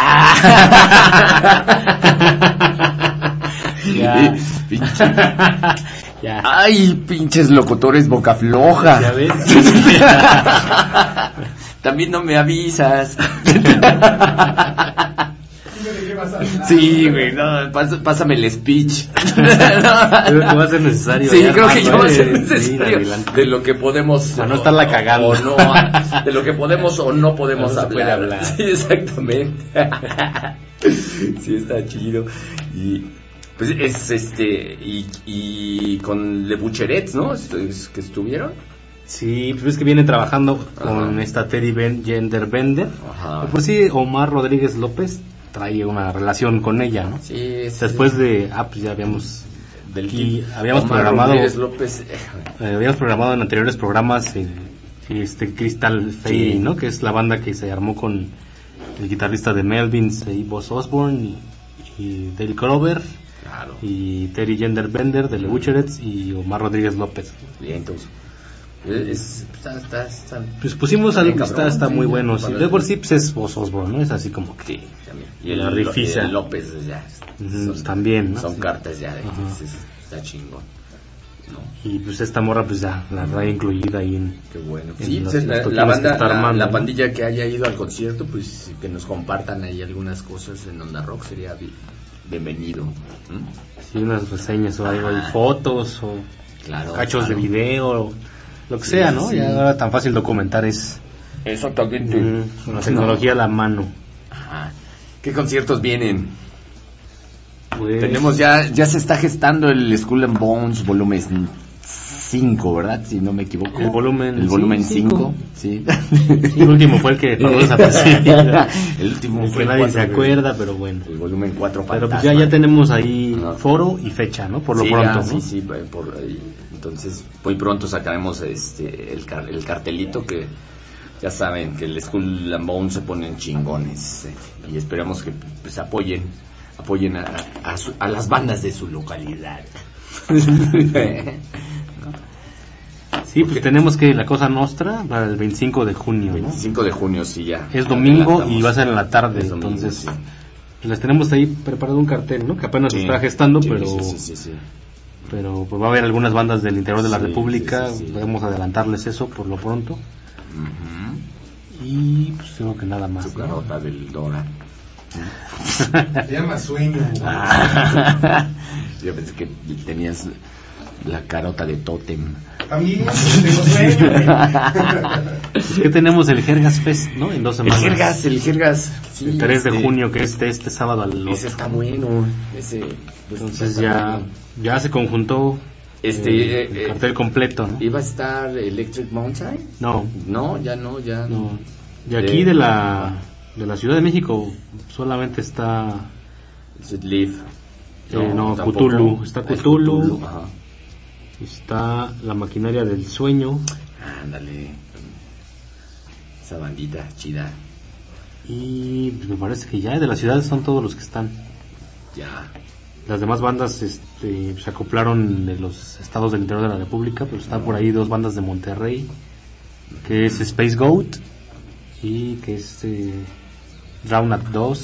ya. ya. Ay, pinches locutores boca floja. ¿Ya ves? También no me avisas. Sí, güey, no, pás, pásame el speech. Creo que va a ser necesario. Sí, ya, creo que hermano, ya va a eh, ser necesario. Sí, de lo que podemos. Para no estarla cagando. O no, de lo que podemos o no podemos no hablar. hablar. Sí, exactamente. Sí, está chido. Y pues es este. Y, y con Le Bucherets, ¿no? Es, que estuvieron. Sí, pues es que vienen trabajando con Ajá. esta Teddy ben, Gender Bender. Ajá. Pues sí, Omar Rodríguez López trae una relación con ella, ¿no? Sí, sí. Después de, ah, pues ya habíamos, del aquí, habíamos Omar programado, Rodríguez López. eh, habíamos programado en anteriores programas el, este Crystal Fade, Sí. ¿no? Que es la banda que se armó con el guitarrista de Melvins, y Buzz Osborne y, y Dale Crover. Claro. Y Terry Gender Bender de The Bucherets y Omar Rodríguez López. Bien, entonces. Es, está, está, está, Pues pusimos algo que cabrón, está, está sí, muy bueno. Sí. para- De por sí pues es Ozzy Osbourne, ¿no? Es así como que... Sí, también. Y el, La rifiza. y el López ya. Ujú, también, ¿no? Son Sí. cartas ya. De, Ajá. es- está chingón. ¿No? Y pues esta morra pues ya la trae incluida ahí en... Qué bueno. En Sí, los- pues, los la, toquines la que banda, está la, armando, la ¿no? pandilla que haya ido al concierto, pues que nos compartan ahí algunas cosas en Onda Rock sería bi- bienvenido. ¿Mm? Sí, unas reseñas o algo, Ajá. y fotos o Claro. cachos claro. de video, lo que Sí, sea, ¿no? sí. Ya ahora tan fácil documentar es Exactamente. mm, con la tecnología a la mano. Ajá. ¿Qué conciertos vienen? Pues, Tenemos ya, ya se está gestando el Skull and Bones volumen cinco, ¿verdad? Si no me equivoco. El volumen- El volumen sí, cinco, sí. sí, el último fue el que pagó desaparecido. El último El fue que nadie cuatro, se acuerda, pero bueno. El volumen cuatro Pero pues fantasma. ya, ya tenemos ahí Ajá. foro y fecha, ¿no? Por lo Sí, pronto, ya, ¿no? Sí, sí, por- por ahí. Entonces, muy pronto sacaremos este el, car- el cartelito que ya saben que el Skull and Bones se ponen chingones eh, y esperamos que pues apoyen apoyen a, a, su- a las bandas de su localidad. Sí, pues tenemos que la Cosa Nostra para el veinticinco de junio, ¿no? veinticinco de junio, sí, ya. Es Ya domingo adelantamos. y va a ser en la tarde, Es domingo, entonces sí. pues les tenemos ahí preparado un cartel, ¿no? Que apenas se Sí, está gestando, sí, pero sí, sí, sí, sí. pero pues va a haber algunas bandas del interior de la Sí, República, sí, sí, sí. podemos adelantarles eso por lo pronto. Ujú. Y pues creo que nada más, Su ¿no? carota del Dora. Se llama Sueño. Yo pensé que tenías la carota de Totem. También tengo sueño. Pues que tenemos el Jergas Fest, ¿no? En dos El semanas. Jergas, el Jergas. Sí, el tres de este, junio, que es este, este sábado al Ese ocho. está bueno. Ese, pues, Entonces está ya, bueno. ya se conjuntó Este, eh, el eh, cartel completo, ¿no? ¿Iba a estar Electric Mountain? No, No, ya no, ya no. De aquí de la de la Ciudad de México solamente está Es it Live. Eh, no, tampoco. Cthulhu. Está Ah, es Cthulhu. Ajá. está la Maquinaria del Sueño Ándale. Esa bandita chida. y pues, me parece que ya de la ciudad son todos los que están. Ya. Las demás bandas este, se acoplaron de los estados del interior de la República, pero está por ahí dos bandas de Monterrey, que es Space Goat y que es eh, Drown at Dusk.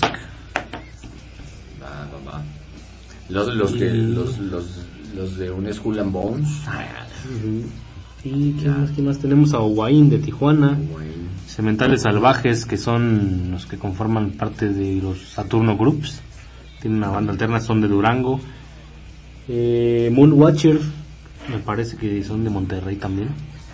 Va, va, va. Los, los, que, Y- los, los, los de un Skull and Bones. Ujú. Y ¿quién más, quién más? Tenemos a Owain de Tijuana, Güey. Cementales Salvajes, que son los que conforman parte de los Saturno Groups, tienen una banda alterna, son de Durango. eh, Moonwatcher, me parece que son de Monterrey también.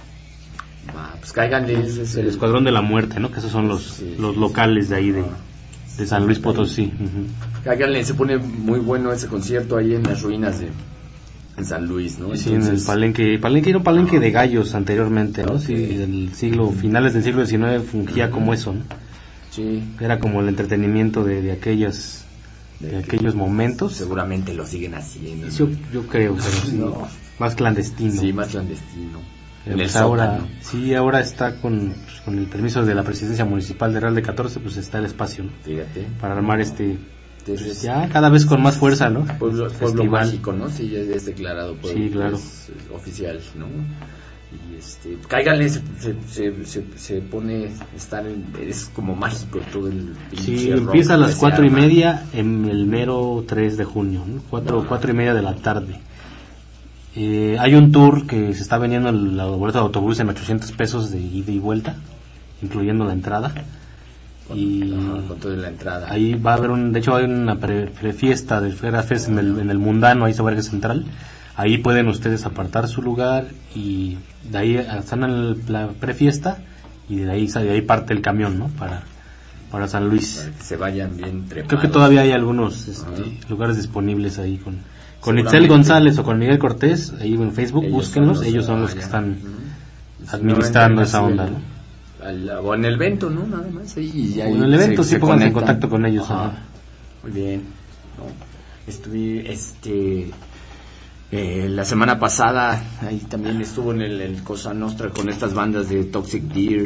Va, pues cáiganle. ese es El Escuadrón de la Muerte, ¿no? Que esos son los, Sí, los sí, locales de ahí de, de San Luis Potosí. Ujú. Cáiganle, se pone muy bueno ese concierto ahí en las ruinas de en San Luis, ¿no? Sí, en el Entonces, palenque, palenque era un palenque de gallos anteriormente, ¿no? Ok. Sí, del siglo, finales del siglo diecinueve fungía como eso, ¿no? sí, Era como el entretenimiento de, de aquellas, de aquellos momentos. seguramente lo siguen haciendo. Yo, yo creo, pero sí, No. más clandestino. Sí, más clandestino. Pero En el pues ahora, Zócalo. sí, ahora está con, pues, con el permiso de la presidencia municipal de Real de catorce, pues está el espacio, ¿no? Fíjate. Para armar este, Entonces, pues, ya cada vez con más fuerza, ¿no? Pueblo, pueblo Festival. mágico, ¿no? Sí, ya es declarado pueblo Sí, claro. es, eh, oficial, ¿no? Y este, cáiganle, se, se, se, se, se pone, estar en, es como mágico todo el Sí, pinche rock empieza a las que se cuatro y arma. media en el mero tres de junio, ¿no? Cuatro, Ajá. cuatro y media de la tarde. Eh, hay un tour que se está vendiendo el la boleto de autobús en ochocientos pesos de ida y vuelta, incluyendo la entrada. Con, Y ajá, con toda la entrada. ahí va a haber un, de hecho hay una pre, prefiesta del Fera Fest en el, en el Mundano, ahí sobre Eje Central. Ahí pueden ustedes apartar su lugar y de ahí están en la prefiesta y de ahí, de ahí parte el camión, ¿no? Para, para San Luis. Para que se vayan bien trepados. Creo que todavía hay algunos este, Ajá. lugares disponibles ahí con, con Seguramente. Itzel González o con Miguel Cortés, ahí en Facebook, Ellos búsquenlos, son los- ellos son los ah, que ya. están Ujú. administrando esa Sí, onda, el- ¿no? al- o en el evento, ¿no? Nada más. Ahí, y O ahí en el evento, se- sí, se pónganse en conectan. contacto con ellos, Ajá. ajá. Muy bien. No. Estuve, este... Eh, la semana pasada ahí también estuvo en el, el Cosa Nostra con estas bandas de Toxic Deer.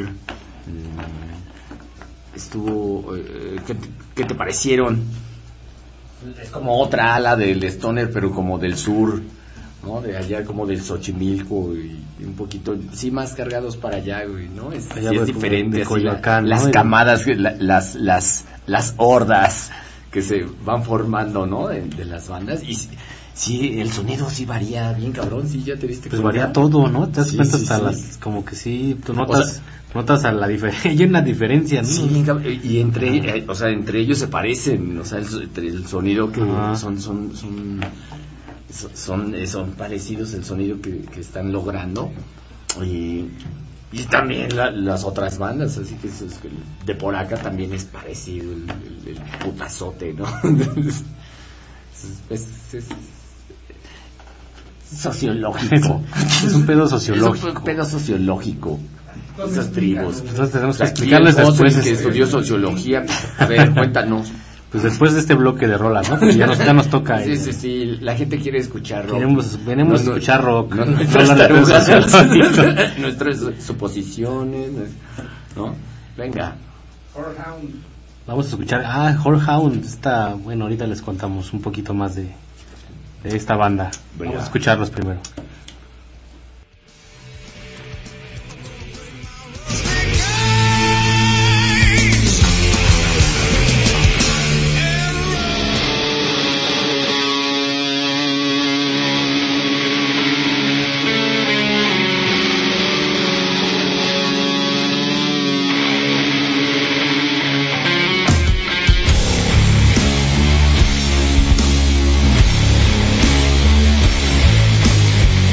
Mm, estuvo eh, ¿qué, te, ¿qué te parecieron? Es como otra ala del stoner pero como del sur, ¿no? De allá como del Xochimilco y, y un poquito, sí, más cargados para allá, güey, ¿no? Es, Allá sí es de- diferente, de así, Coyoacán, la- ¿no? las Y- camadas, la- las, las, las hordas que se van formando, ¿no? De, de las bandas, y sí, sí, el sonido sí varía bien cabrón, sí, ya te diste Pues cuenta. varía todo, ¿no? Te das Sí, cuenta sí, hasta sí. las, como que sí, tú notas, O sea, notas a la diferencia, hay una diferencia, ¿no? Sí, bien cab- y entre, eh, o sea, entre ellos se parecen, o sea, el, so- entre el sonido que Ajá. son, son, son, so- son, eh, son parecidos el sonido que, que están logrando, y, y también la- las otras bandas, así que, eso es que de por acá también es parecido el, el- el putazote, ¿no? es, es- es sociológico. Es un pedo Es sociológico. un pedo sociológico. Esas tribus. Entonces tenemos que Aquí explicarles el José, después, que este, estudió sociología. A ver, cuéntanos. pues después de este bloque de rolas, ¿no? Porque ya nos, ya nos toca. Sí, eh, sí, sí. La gente quiere escuchar rock. Queremos, venimos No, a escuchar rock. No, no nuestras hablar de pedos tarugas, sociológicos. nuestras suposiciones, ¿no? Venga. Vamos a escuchar, ah, Whorehound, está, bueno, ahorita les contamos un poquito más de, de esta banda. Venga. Vamos a escucharlos primero. Thank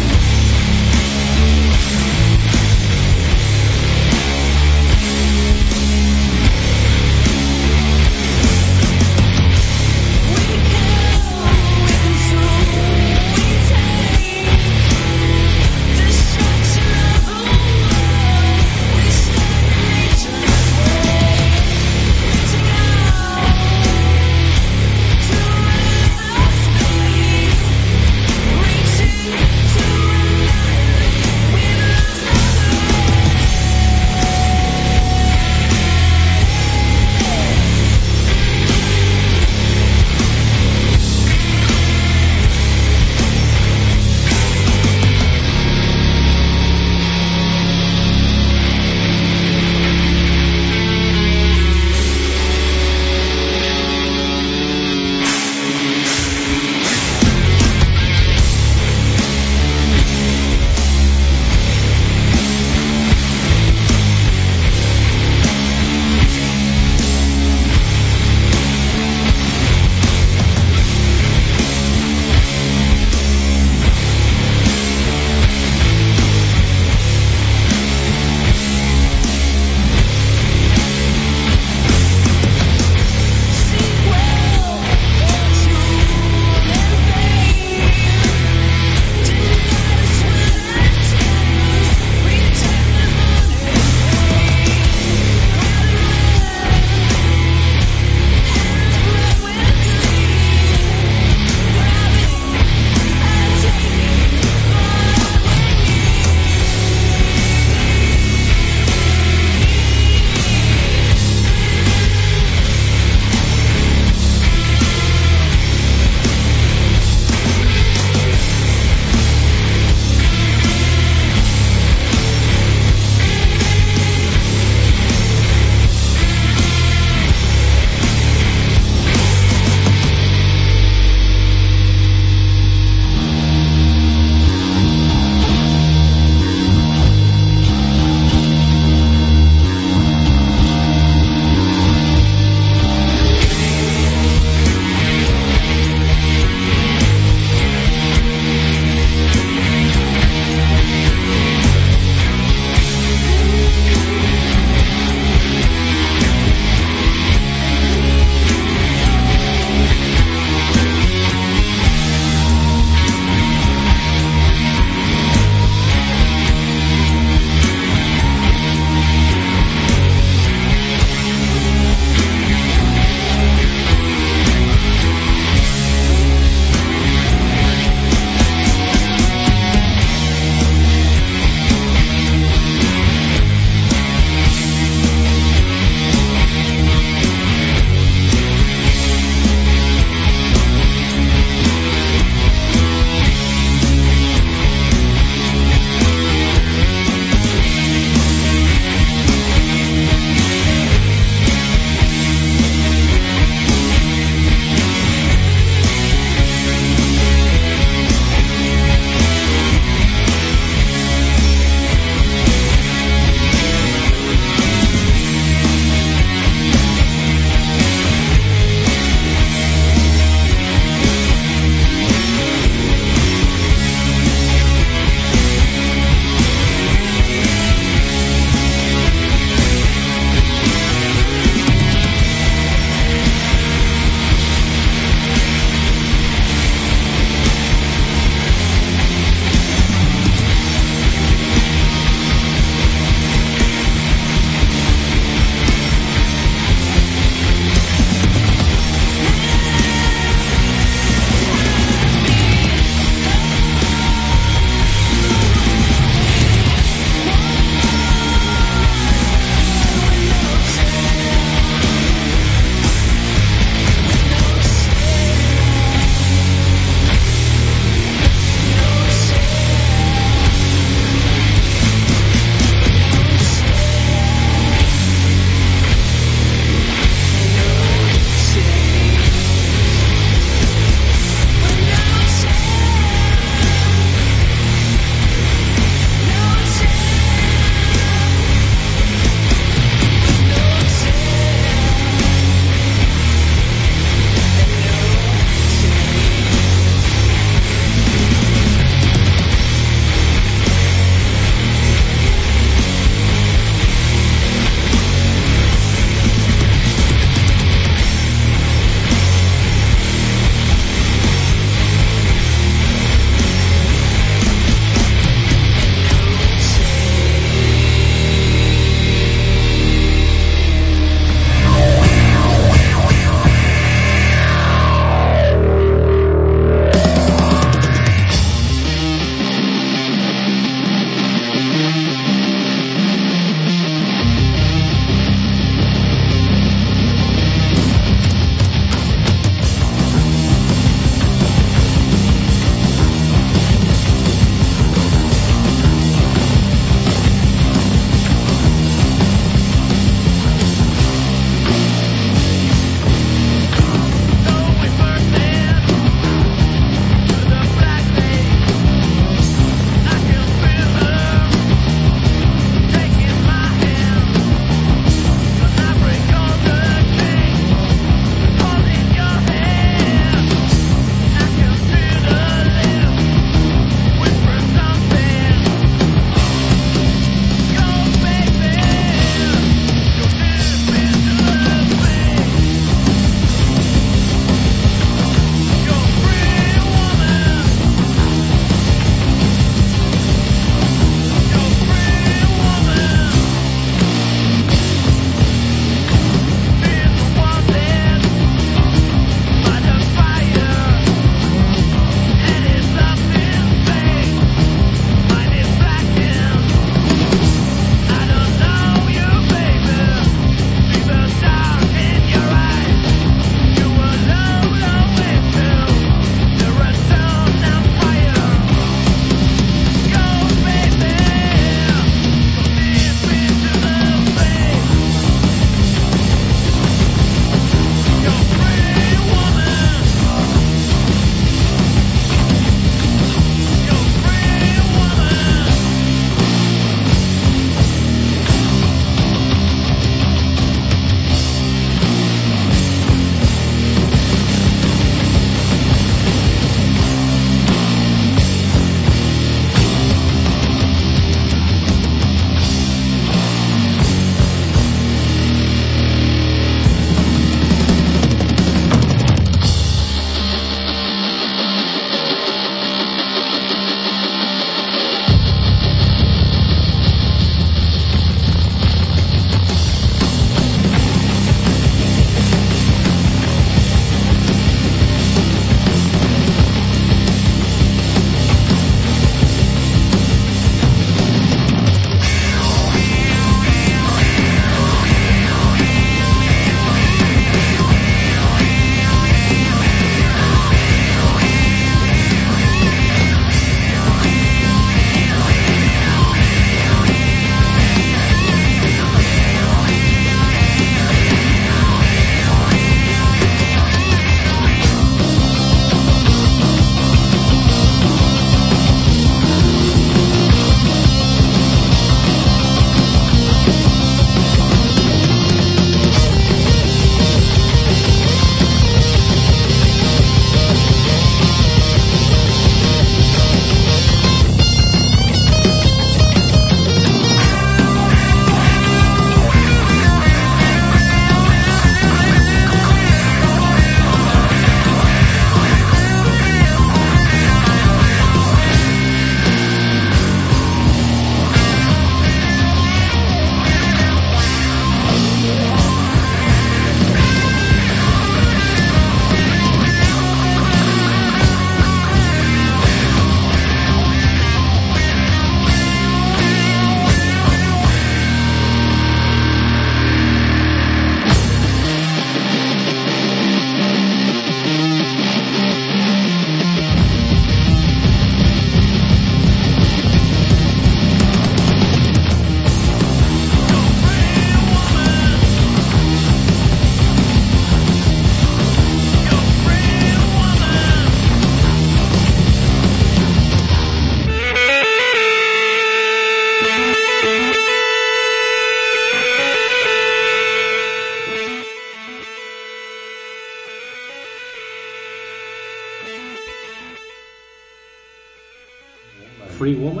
Free Woman.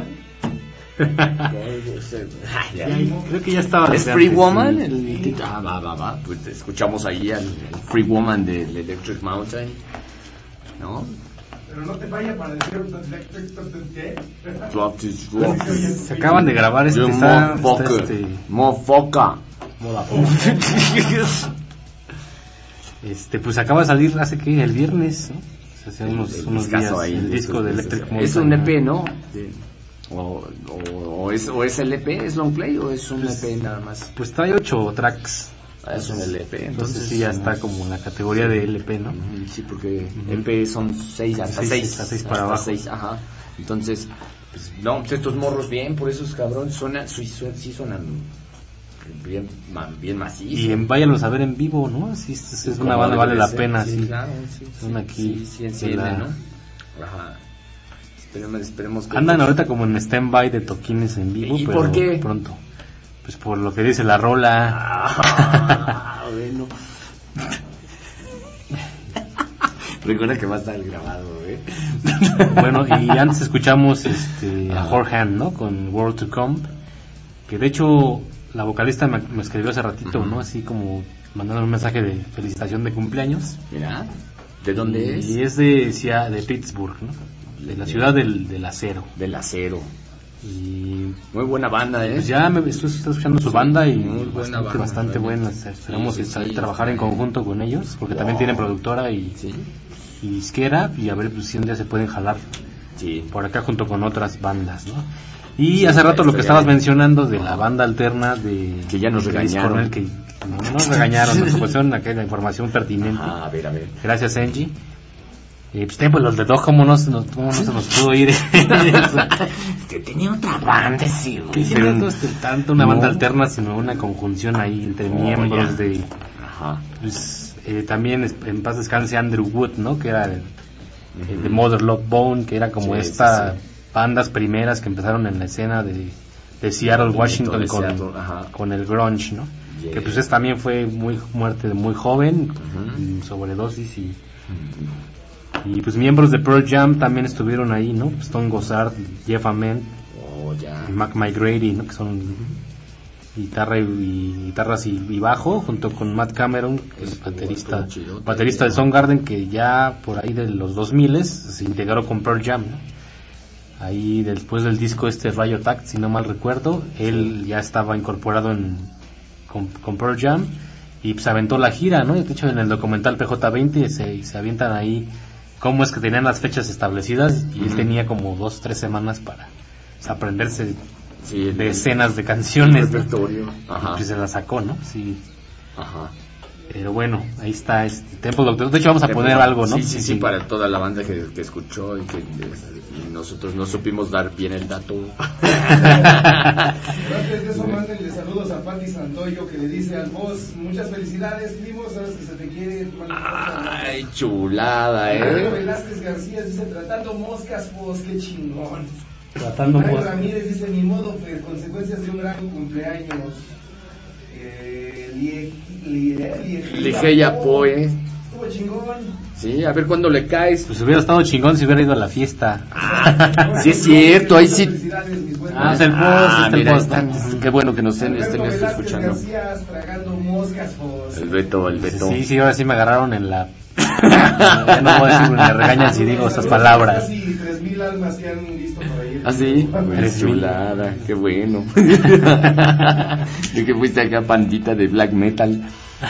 Ya. Creo que ya estaba. ¿Es desde Free antes, Woman? sí. El título. Ah, va, va, va. Pues escuchamos ahí al, al Free Woman del Electric Mountain, ¿no? Pero no te vaya para decir ¿qué? Drop this rock. Se acaban de grabar este. You Está, está motherfucker. este Motherfucker. Este, pues acaba de salir hace que el viernes, ¿no? Hace unos, El unos discazo días, ahí, el el disco de disco, Electric es Mountain. un E P, ¿no? De- o, o, o es, o es el E P, es long play o es un E P nada más. Pues trae ocho tracks. Ah, es un L P, Entonces sí ya está como en la categoría de L P, ¿no? Ujú, sí, porque Ujú. E P son seis, hasta Seis, seis, hasta seis para hasta abajo. seis, ajá. Entonces, pues, no, pues estos morros bien, por esos cabrones suenan, sí, suenan, sí suenan bien, ma- bien macizos. Y en, váyanlos a ver en vivo, ¿no? Sí, es, es Como una banda, debe vale de la ser, pena, sí, sí. claro, sí, Son sí, aquí sí, sí, de enciende, la- ¿no? Ajá. Esperemos, esperemos que Andan ahorita como en stand-by de toquines en vivo, ¿Y pero por qué? pronto. Pues por lo que dice la rola. Ah, bueno. Recuerda que va a estar el grabado, ¿eh? Bueno, y antes escuchamos este, a Ajá. Jorhan, ¿no? Con World to Come, que de hecho la vocalista me, me escribió hace ratito, Ujú. ¿no? Así como mandando un mensaje de felicitación de cumpleaños. Mira, ¿de dónde es? Y es de, decía, de Pittsburgh, ¿no? De la ciudad del, del acero. Del acero. Y Muy buena banda, ¿eh? pues ya me estoy, estoy escuchando su banda y muy buena bastante, banda, bastante realmente. buena. Esperamos Sí, sí, estar- sí, trabajar en sí. conjunto con ellos, porque Wow. también tienen productora y, Sí. y disquera, y a ver pues, si un día se pueden jalar Sí. por acá junto con otras bandas, ¿no? Y hace rato lo que estabas mencionando de la banda alterna de Que ya nos Chris regañaron. Cornell, que no nos regañaron, nos pusieron aquella información pertinente. Ah, a ver, a ver. Gracias, Angie. Eh, pues tiempo los de dos, ¿cómo no, se nos- cómo no se nos pudo ir? Que tenía otra banda, sí, Que güey. hicieron no es tanto una banda No. alterna, sino una conjunción ahí entre Oh, miembros ya. de... Ajá. Pues, eh, también es- en paz descanse Andrew Wood, ¿no? Que era el, el de Mother Love Bone, que era como Sí, estas sí, sí. bandas primeras que empezaron en la escena de, de Seattle, Washington, De con, Seattle, ajá. con el grunge, ¿no? Yeah. Que pues es, también fue muy muerte de muy joven, Ujú. mm, sobredosis y... Y pues miembros de Pearl Jam también estuvieron ahí, ¿no? Stone Gossard, Jeff Ament, Oh, ya. y Mac McGrady, ¿no? Que son guitarra y, y guitarras y, y bajo, junto con Matt Cameron, que es baterista, otro chidote, baterista de ¿no? Soundgarden, que ya por ahí de los dos mil se integró con Pearl Jam, ¿no? Ahí después del disco este Riot Act, si no mal recuerdo, él ya estaba incorporado en con, con Pearl Jam y pues aventó la gira, ¿no? De hecho en el documental P J veinte se, se avientan ahí cómo es que tenían las fechas establecidas y él Ujú. tenía como dos, tres semanas para pues, aprenderse Sí, el- de escenas de canciones, el ¿no? repertorio. Y Ajá. pues se la sacó, ¿no? Sí. Ajá. Pero bueno, ahí está este Temple of the Dog. De hecho vamos a poner algo, ¿no? Sí, sí, sí, para toda la banda que, que escuchó y que y nosotros no supimos dar bien el dato. Antes de eso, mándenle saludos a Pati Santoyo, que le dice al boss, muchas felicidades, primo, sabes que se te quiere. Ay, chulada, Mario eh. Velázquez García dice, tratando moscas, boss, qué chingón. Tratando Mario moscas. Ramírez dice, ni modo, pues, consecuencias de un gran cumpleaños. Eh, Lie- Lie- Lie- Ligeia Poe. Estuvo chingón. Sí, a ver cuándo le caes. Pues hubiera estado chingón si hubiera ido a la fiesta. Sí es cierto, ahí sí. Felicidades, mis buenos. Ah, es el post, Ah, es el mira, post. están- qué bueno que nos estén, Alberto estén esto Velázquez escuchando. García, tragando moscas, boss. El Beto, el Beto. Sí, sí, ahora sí me agarraron en la... Ya no voy a decir, me regañan si digo esas palabras. Casi tres mil almas que han visto por ahí. ¿Ah, sí? Tres mil. Chulada, qué bueno. Yo que fuiste acá pandita de black metal.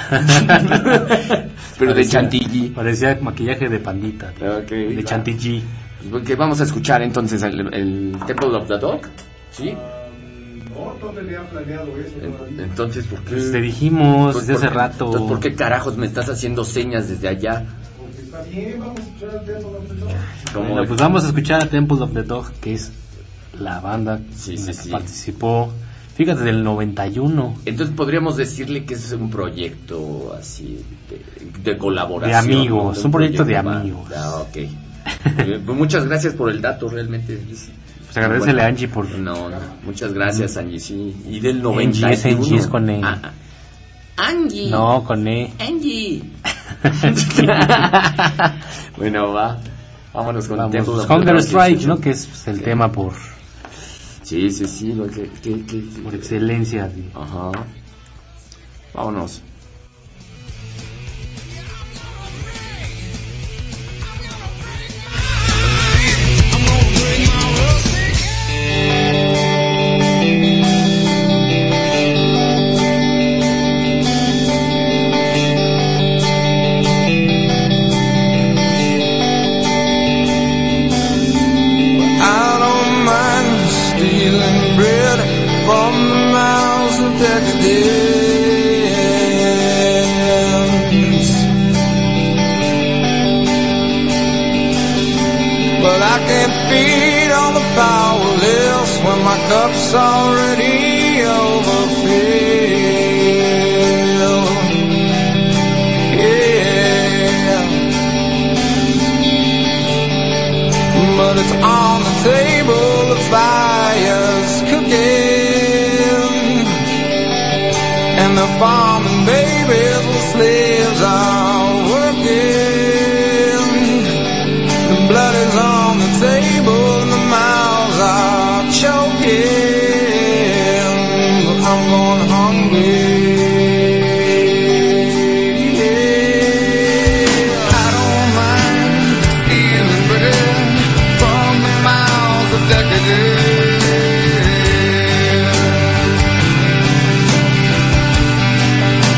Pero de Parecía- chantilly. Parecía maquillaje de pandita. Ok. De chantilly. Que vamos a escuchar entonces el, el Temple of the Dog. ¿Sí? No, no tenía planeado eso En- todavía. Entonces, ¿por qué? Pues te dijimos Pues, desde hace ¿por qué- rato. Entonces, ¿por qué carajos me estás haciendo señas desde allá? Porque está bien, vamos a escuchar el tiempo, ¿no? Como Bueno, pues vamos a escuchar a Temple of the Dog, que es la banda Sí, en sí, la que sí. participó, fíjate, del noventa y uno. Entonces podríamos decirle que es un proyecto así de, de colaboración. De amigos, ¿no? un proyecto de va- amigos. Ah, ok. Eh, pues muchas gracias por el dato, realmente. Es- Pues agradecele bueno. a Angie por... No, no, muchas gracias, Angie, sí. Y del noventa y uno. Angie, es Angie, es con E. Ah, ah. Angie. No, con E. Angie. Bueno, va. Vámonos con Vamos, Temple pues, of the Hunger Dog, Strike, sí, ¿no? sí. Que es pues, el Ok. tema por Sí, sí, sí, lo que, que, que, que- por excelencia. Sí. Ajá. Vámonos. I don't mind stealing bread from the mouths of decadence, but I can't feed all the powerless when my cup's already overfilled. Yeah, but it's on the table, the fire's cooking, and the farming babies and slaves are working. The blood is on the table and the mouths are choking. I'm going hungry. I don't mind stealing bread from the mouths of decadence,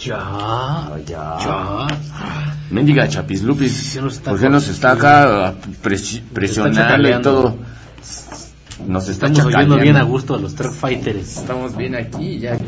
Ya, Ah, ya. ya. Mendiga Chapislupis, Sí, nos está ¿por qué nos está acá presi- presionando y chacaleando. todo? Nos está Estamos oyendo chacaleando. bien a gusto a los Truck Fighters. Estamos bien aquí ya.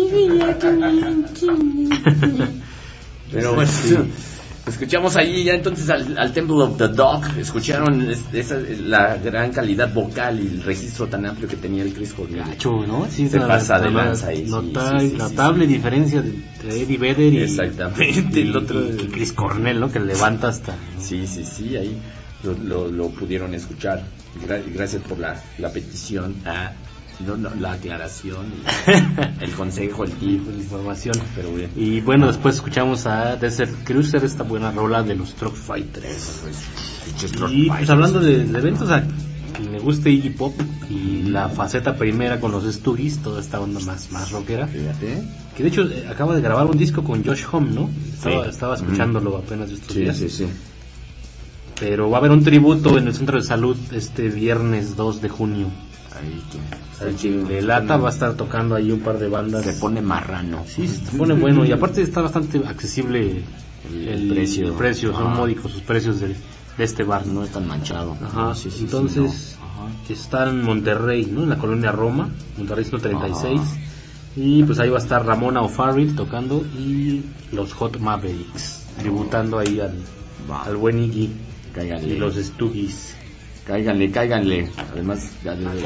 Pero bueno, Sí. escuchamos ahí ya entonces al, al Temple of the Dog. Escucharon es- esa, la gran calidad vocal y el registro tan amplio que tenía el Chris Cornell. Gacho, ¿no? Sí, Se la- pasa de la- lanza ahí, sí, nota- sí, sí, notable sí, sí. diferencia de, de Eddie Vedder y, Exactamente, y, el otro- y- y Chris Cornell, ¿no? Que levanta hasta... ¿no? Sí, sí, sí, ahí lo, lo, lo pudieron escuchar. Gra- gracias por la, la petición, ah, no, no, la aclaración, y el consejo, el Y tip. pues, la información. Pero bien. Y bueno, después escuchamos a Desert Cruiser, esta buena rola de los Truck Fighters. Eso, pues, pinches Truck Y pues Fighters. hablando de, de eventos, a quien le guste Iggy Pop y la faceta primera con los Stooges, toda esta onda más, más rockera, Fíjate. que de hecho eh, acaba de grabar un disco con Josh Homme, ¿no? Estaba, Sí. estaba escuchándolo apenas estos Sí, días. sí, sí. Pero va a haber un tributo en el Centro de Salud este viernes dos de junio. Ahí que Al que le lata va a estar tocando ahí un par de bandas. se pone marrano. Sí, se pone bueno y aparte está bastante accesible El el, precio. el precio, son Ajá. módicos sus precios de, de este bar, No ¿no? es tan manchado. Ajá, Sí, sí, sí, entonces no. Ajá. está en Monterrey, ¿no? En la colonia Roma, Monterrey ciento treinta y seis. Ajá. Y pues ahí va a estar Ramona O'Farrill tocando y los Hot Mavericks, tributando ahí al, Va. al buen Iggy Cáiganle. y los Stooges. Cáiganle, cáiganle. Además, ya de.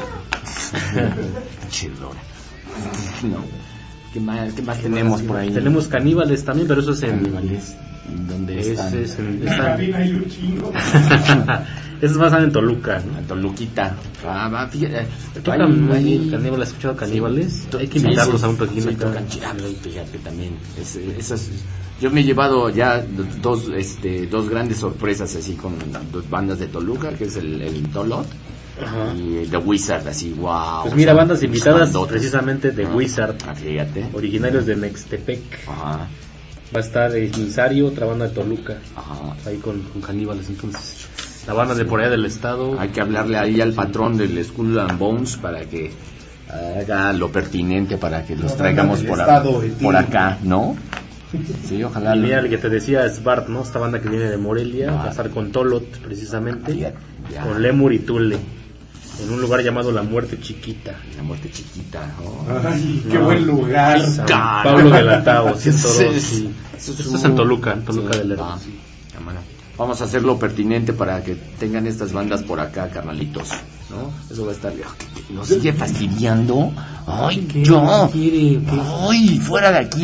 Chidora. No. ¿Qué más, qué más tenemos por ahí? Tenemos Caníbales también, pero eso es en... Caníbales. ¿Dónde Es, están? es en, En están- Carolina hay un chingo. Eso es más en Toluca, ¿no? A Toluquita. Ah, va, fíjate. Tocan Ahí- muy ahí- bien, Caníbales, ¿has escuchado Caníbales? Sí, Hay que sí, invitarlos sí, a un toquín sí, acá. tocan chido, fíjate también. Es- esas, yo me he llevado ya dos, este, dos grandes sorpresas así con dos bandas de Toluca, que es el, el Tolot Ajá. y The Wizard, así, wow. Pues mira, bandas invitadas bandotas. precisamente de Ah, Wizard, ah, fíjate. originarios de Mextepec. Ajá, Va a estar el Emisario, otra banda de Toluca, ajá. ahí con, con Caníbales. Entonces, la banda de por allá del estado. Hay que hablarle ahí al patrón del Skull and Bones para que haga lo pertinente para que los La traigamos banda del por, a- estado etílico. por acá, ¿no? Sí, ojalá. Y mira, el que te decía es Bart, ¿no? Esta banda que viene de Morelia, Ah. va a estar con Tolot, precisamente, Ya, ya. con Lemur y Tule, en un lugar llamado La Muerte Chiquita. La muerte chiquita, ¿no? Ay, qué No. buen lugar. San Cara. Pablo de la Tao, ciento dos, Sí, sí. Eso Esto es en Toluca, en Toluca Sí, del va. Lerdo. sí. Cámara. Vamos a hacer lo pertinente para que tengan estas bandas por acá, carnalitos, ¿no? Eso va a estar bien. ¿Nos sigue fastidiando? ¡Ay, ¿Qué yo! quiere? ¿Qué? ¡Ay, fuera de aquí!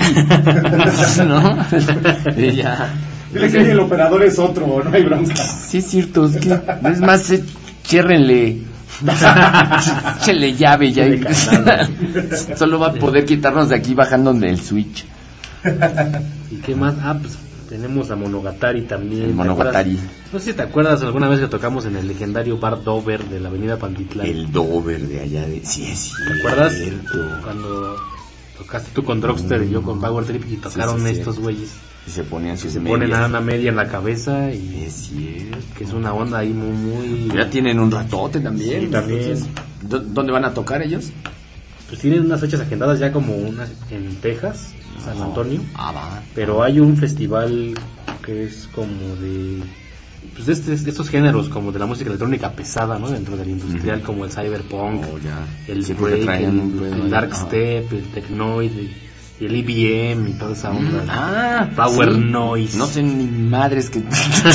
¿No? Y ya. Dile que el operador es otro, no hay bronca. Sí, es cierto, es que es más, eh, ciérrenle. Échele llave ya. Échele candado. Solo va a poder quitarnos de aquí bajando el switch. ¿Y qué más? Ah, pues tenemos a Monogatari también. El ¿te Monogatari. acuerdas? No sé si te acuerdas alguna vez que tocamos en el legendario Bar Dover de la avenida Pantitlán. El Dover de allá de... Sí, es cierto. ¿Te acuerdas? Cuando tocaste tú con Drugster y yo con Power Trip y tocaron sí, sí. estos güeyes. Y se ponían sus Se ponen medias. a una media en la cabeza y Es cierto. que es una onda ahí muy, muy... Ya tienen un ratote también. Sí, también. Entonces, ¿dó- ¿Dónde van a tocar ellos? Pues tienen unas fechas agendadas ya como una en Texas, San Antonio. Ah, va. Pero hay un festival que es como de pues de, este- de estos géneros como de la música electrónica pesada, ¿no? Dentro del industrial, Ujú. como el cyberpunk, Oh, ya. el Sí, porque break, traían el, un ruido el ahí. dark Ajá. step, el technoid y, y el E B M y toda esa onda. Ah, Power sí. noise. No sé ni madres que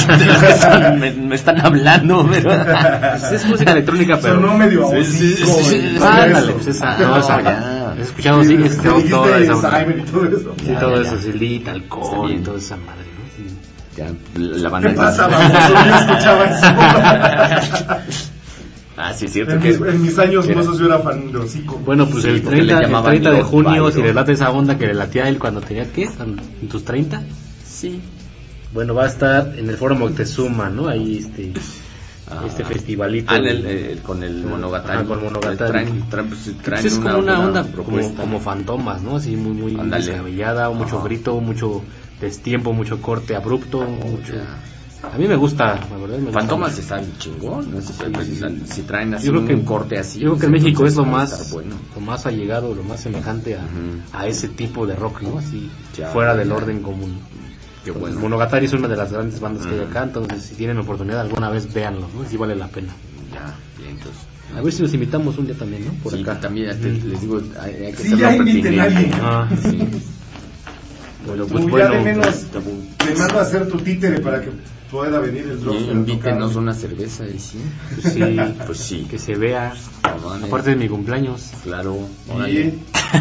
me, me están hablando, pero... Pues es música electrónica, pero Sonó medio Sí, sí, hocico, sí, y sí. todo ándale, eso. pues esa, Ah, no, esa, ya. ¿has escuchado Sí, sí, que es todo- dijiste toda esa onda. Simon y todo eso. Sí, Ya, todo ya, eso, ya. Silit, Está alcohol y bien. toda esa madre, ¿no? Sí. Ya, la banda... ¿Qué pasa, vamos? Yo escuchaba eso. Ah, sí, es cierto En que... mis, en mis años que era- mozos yo era fan de hocico. Bueno, pues Sí, el porque le treinta, el llamaban treinta de Lord junio, Byron. si le late esa onda que le latía a él cuando tenía, ¿qué? ¿En tus treinta? Sí. Bueno, va a estar en el Foro Moctezuma, ¿no? Ahí este, Ah. este festivalito. Ah, en el, eh, con el Monogatari. Ah, con Monogatari. Traen, traen, pues, Pues traen es como una, onda como, propuesta. como fantomas, ¿no? Así muy, muy Ándale. descabellada, mucho Ajá. grito, mucho destiempo, mucho corte abrupto, mucho... ya. A mí me gusta, la verdad. Me Fantomas gusta. está bien chingón, ¿no? Si, Sí, pues, sí. si traen así Yo creo un, que- un corte así. Yo creo que pues, en México es lo entonces va a más, estar bueno. lo más allegado, lo más semejante a, Ujú. a ese tipo de rock, ¿no? Así, Ya, fuera del ya. orden común. Qué Entonces, bueno. Monogatari es una de las grandes bandas que hay Ujú. acá, entonces si tienen oportunidad alguna vez véanlo, ¿no? Sí vale la pena. Ya, bien, entonces. A ver si los invitamos un día también, ¿no? Por Sí, acá. también te- Ujú. les digo, hay, hay que Sí, hacerlo ya inviten a pertinente. alguien. Ah, Sí. Bueno, Tú pues ya bueno, de menos tabú. te mando a hacer tu títere para que pueda venir el Y Drogster. invítenos una cerveza y sí. pues sí, Pues sí. que se vea. No mames. Aparte de mi cumpleaños. Claro, Y órale.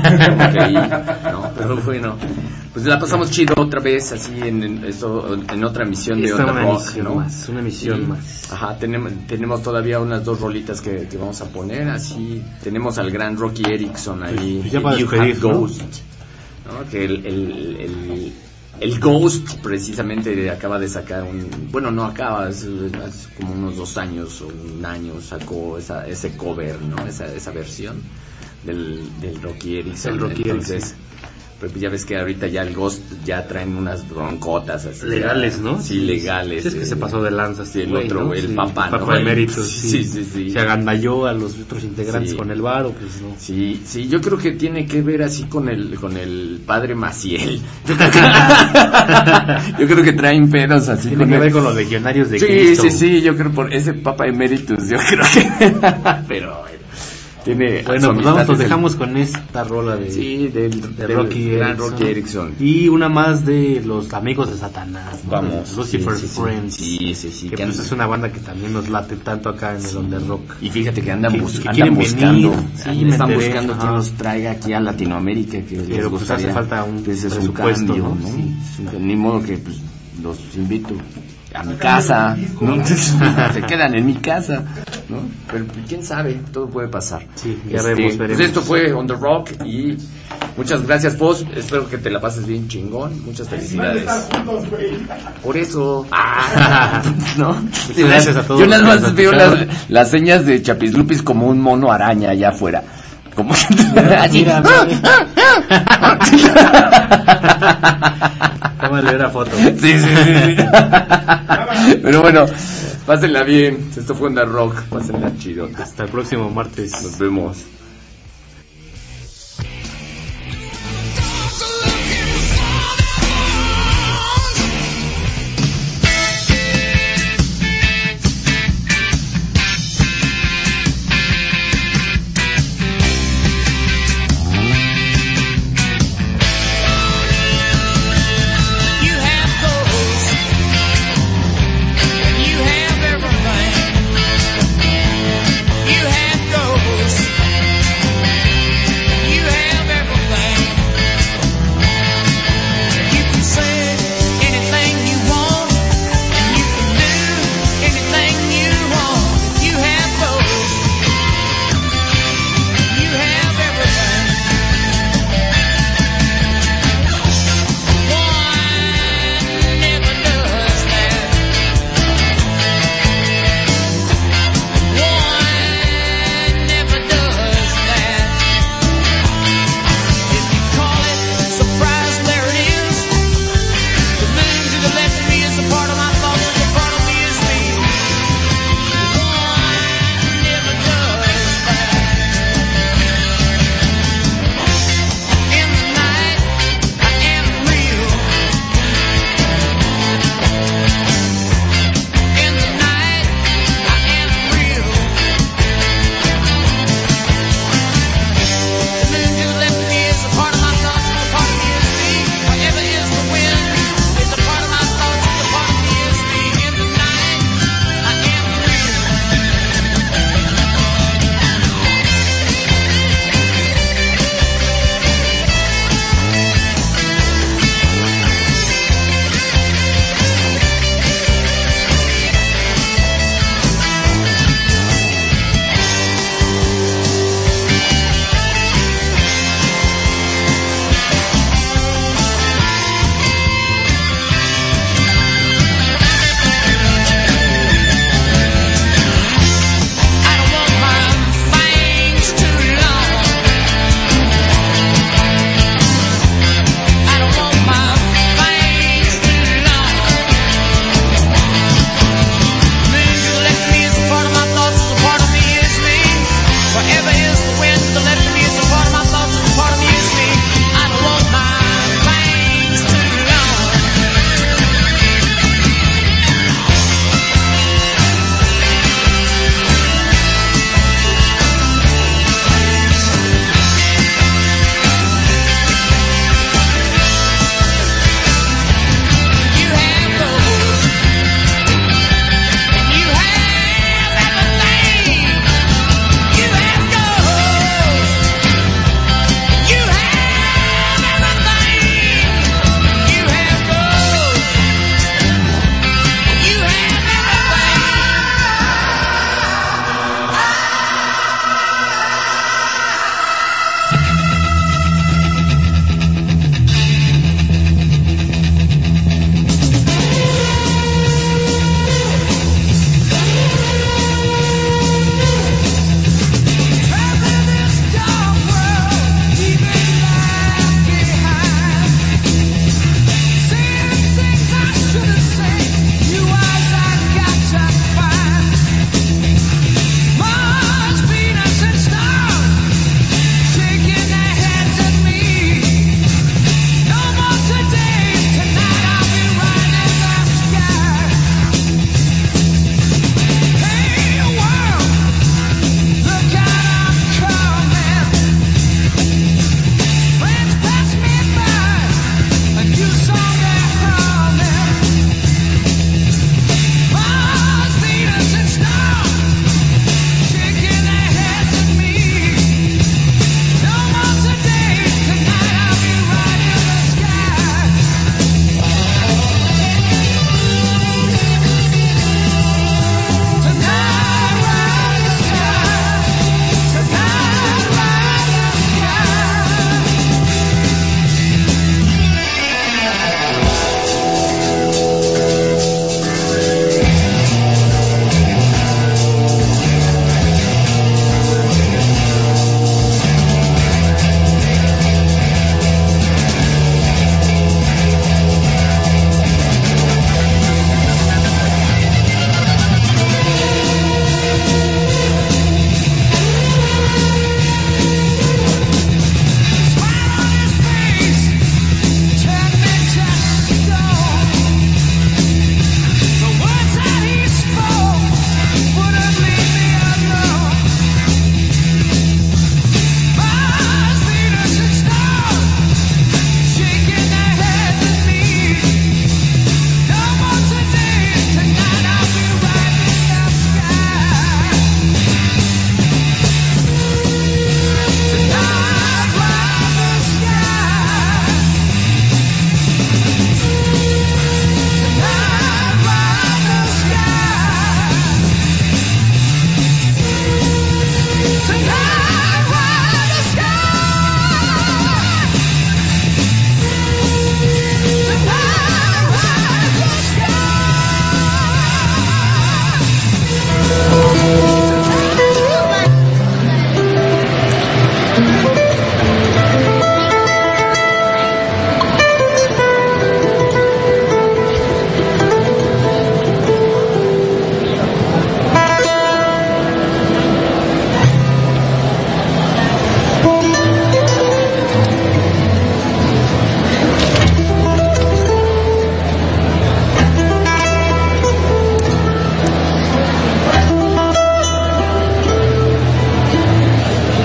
Ok, no, pero bueno, pues la pasamos chido otra vez así en, en, eso, en otra emisión de Esta Onda una Rock, emisión ¿no? más, una emisión Sí. más. Ajá, tenemos, tenemos todavía unas dos rolitas que, que vamos a poner, así tenemos al gran Rocky Erickson ahí, Pues ya para You despedir, Have ¿no? Ghost, ¿no? Que el, el, el, el Ghost precisamente acaba de sacar un, bueno no acaba, es, hace como unos dos años o un año sacó esa, ese cover, ¿no? Esa, esa versión del, del Rocky Erickson. El Rocky Entonces, Erickson. pues ya ves que ahorita ya el Ghost ya traen unas broncotas así. Legales, ya, ¿no? Sí, legales. Sí, es que eh. se pasó de lanza Sí, este el güey, otro, ¿no? el Sí, Papa, el ¿no? Papa emérito, Sí, sí. sí, sí. Se agandalló a los otros integrantes Sí. con el varo, pues no. Sí, sí, yo creo que tiene que ver así con el con el padre Maciel. Yo creo que, yo creo que traen pedos así Tiene con que el- ver con los legionarios de Sí, Cristo. sí, sí, yo creo por ese Papa Emeritus, yo creo que pero bueno, tiene Bueno, su pues vamos, amistad nos es el- dejamos con esta rola de, sí, del, de del Rocky gran Erickson. Rocky Erickson. Y una más de los amigos de Satanás, ¿no? Vamos, De Lucifer sí, sí, sí. Friends. Sí, sí, sí, Que que pues anda- es una banda que también nos late tanto acá en el Under Rock. Y fíjate que andan, Que- bus- que andan quieren buscando, venir, sí, andan- me están enteré, buscando ajá. quien los traiga aquí a Latinoamérica, que les Pero, pues, gustaría, hace falta un pues, es un presupuesto, cambio, ¿no? ¿no? Sí. Es un- Ni modo que pues, los invito a mi casa, ¿no? Se quedan en mi casa, ¿no? Pero pues, quién sabe, todo puede pasar. Sí, ya veremos, veremos. Pues esto fue On The Rock y muchas gracias, Post, espero que te la pases bien chingón, muchas Van a felicidades. estar juntos, güey. Por eso. Ah, ¿no? Muchas gracias a todos Yo nada los que más nos veo escucharon. las, las señas de Chapislupis como un mono araña allá afuera. Como así. Mira, Tómale una foto. Sí, sí, sí, sí. Pero bueno, pásenla bien. Esto fue Onda Rock. Pásenla chido. Hasta el próximo martes. Nos vemos.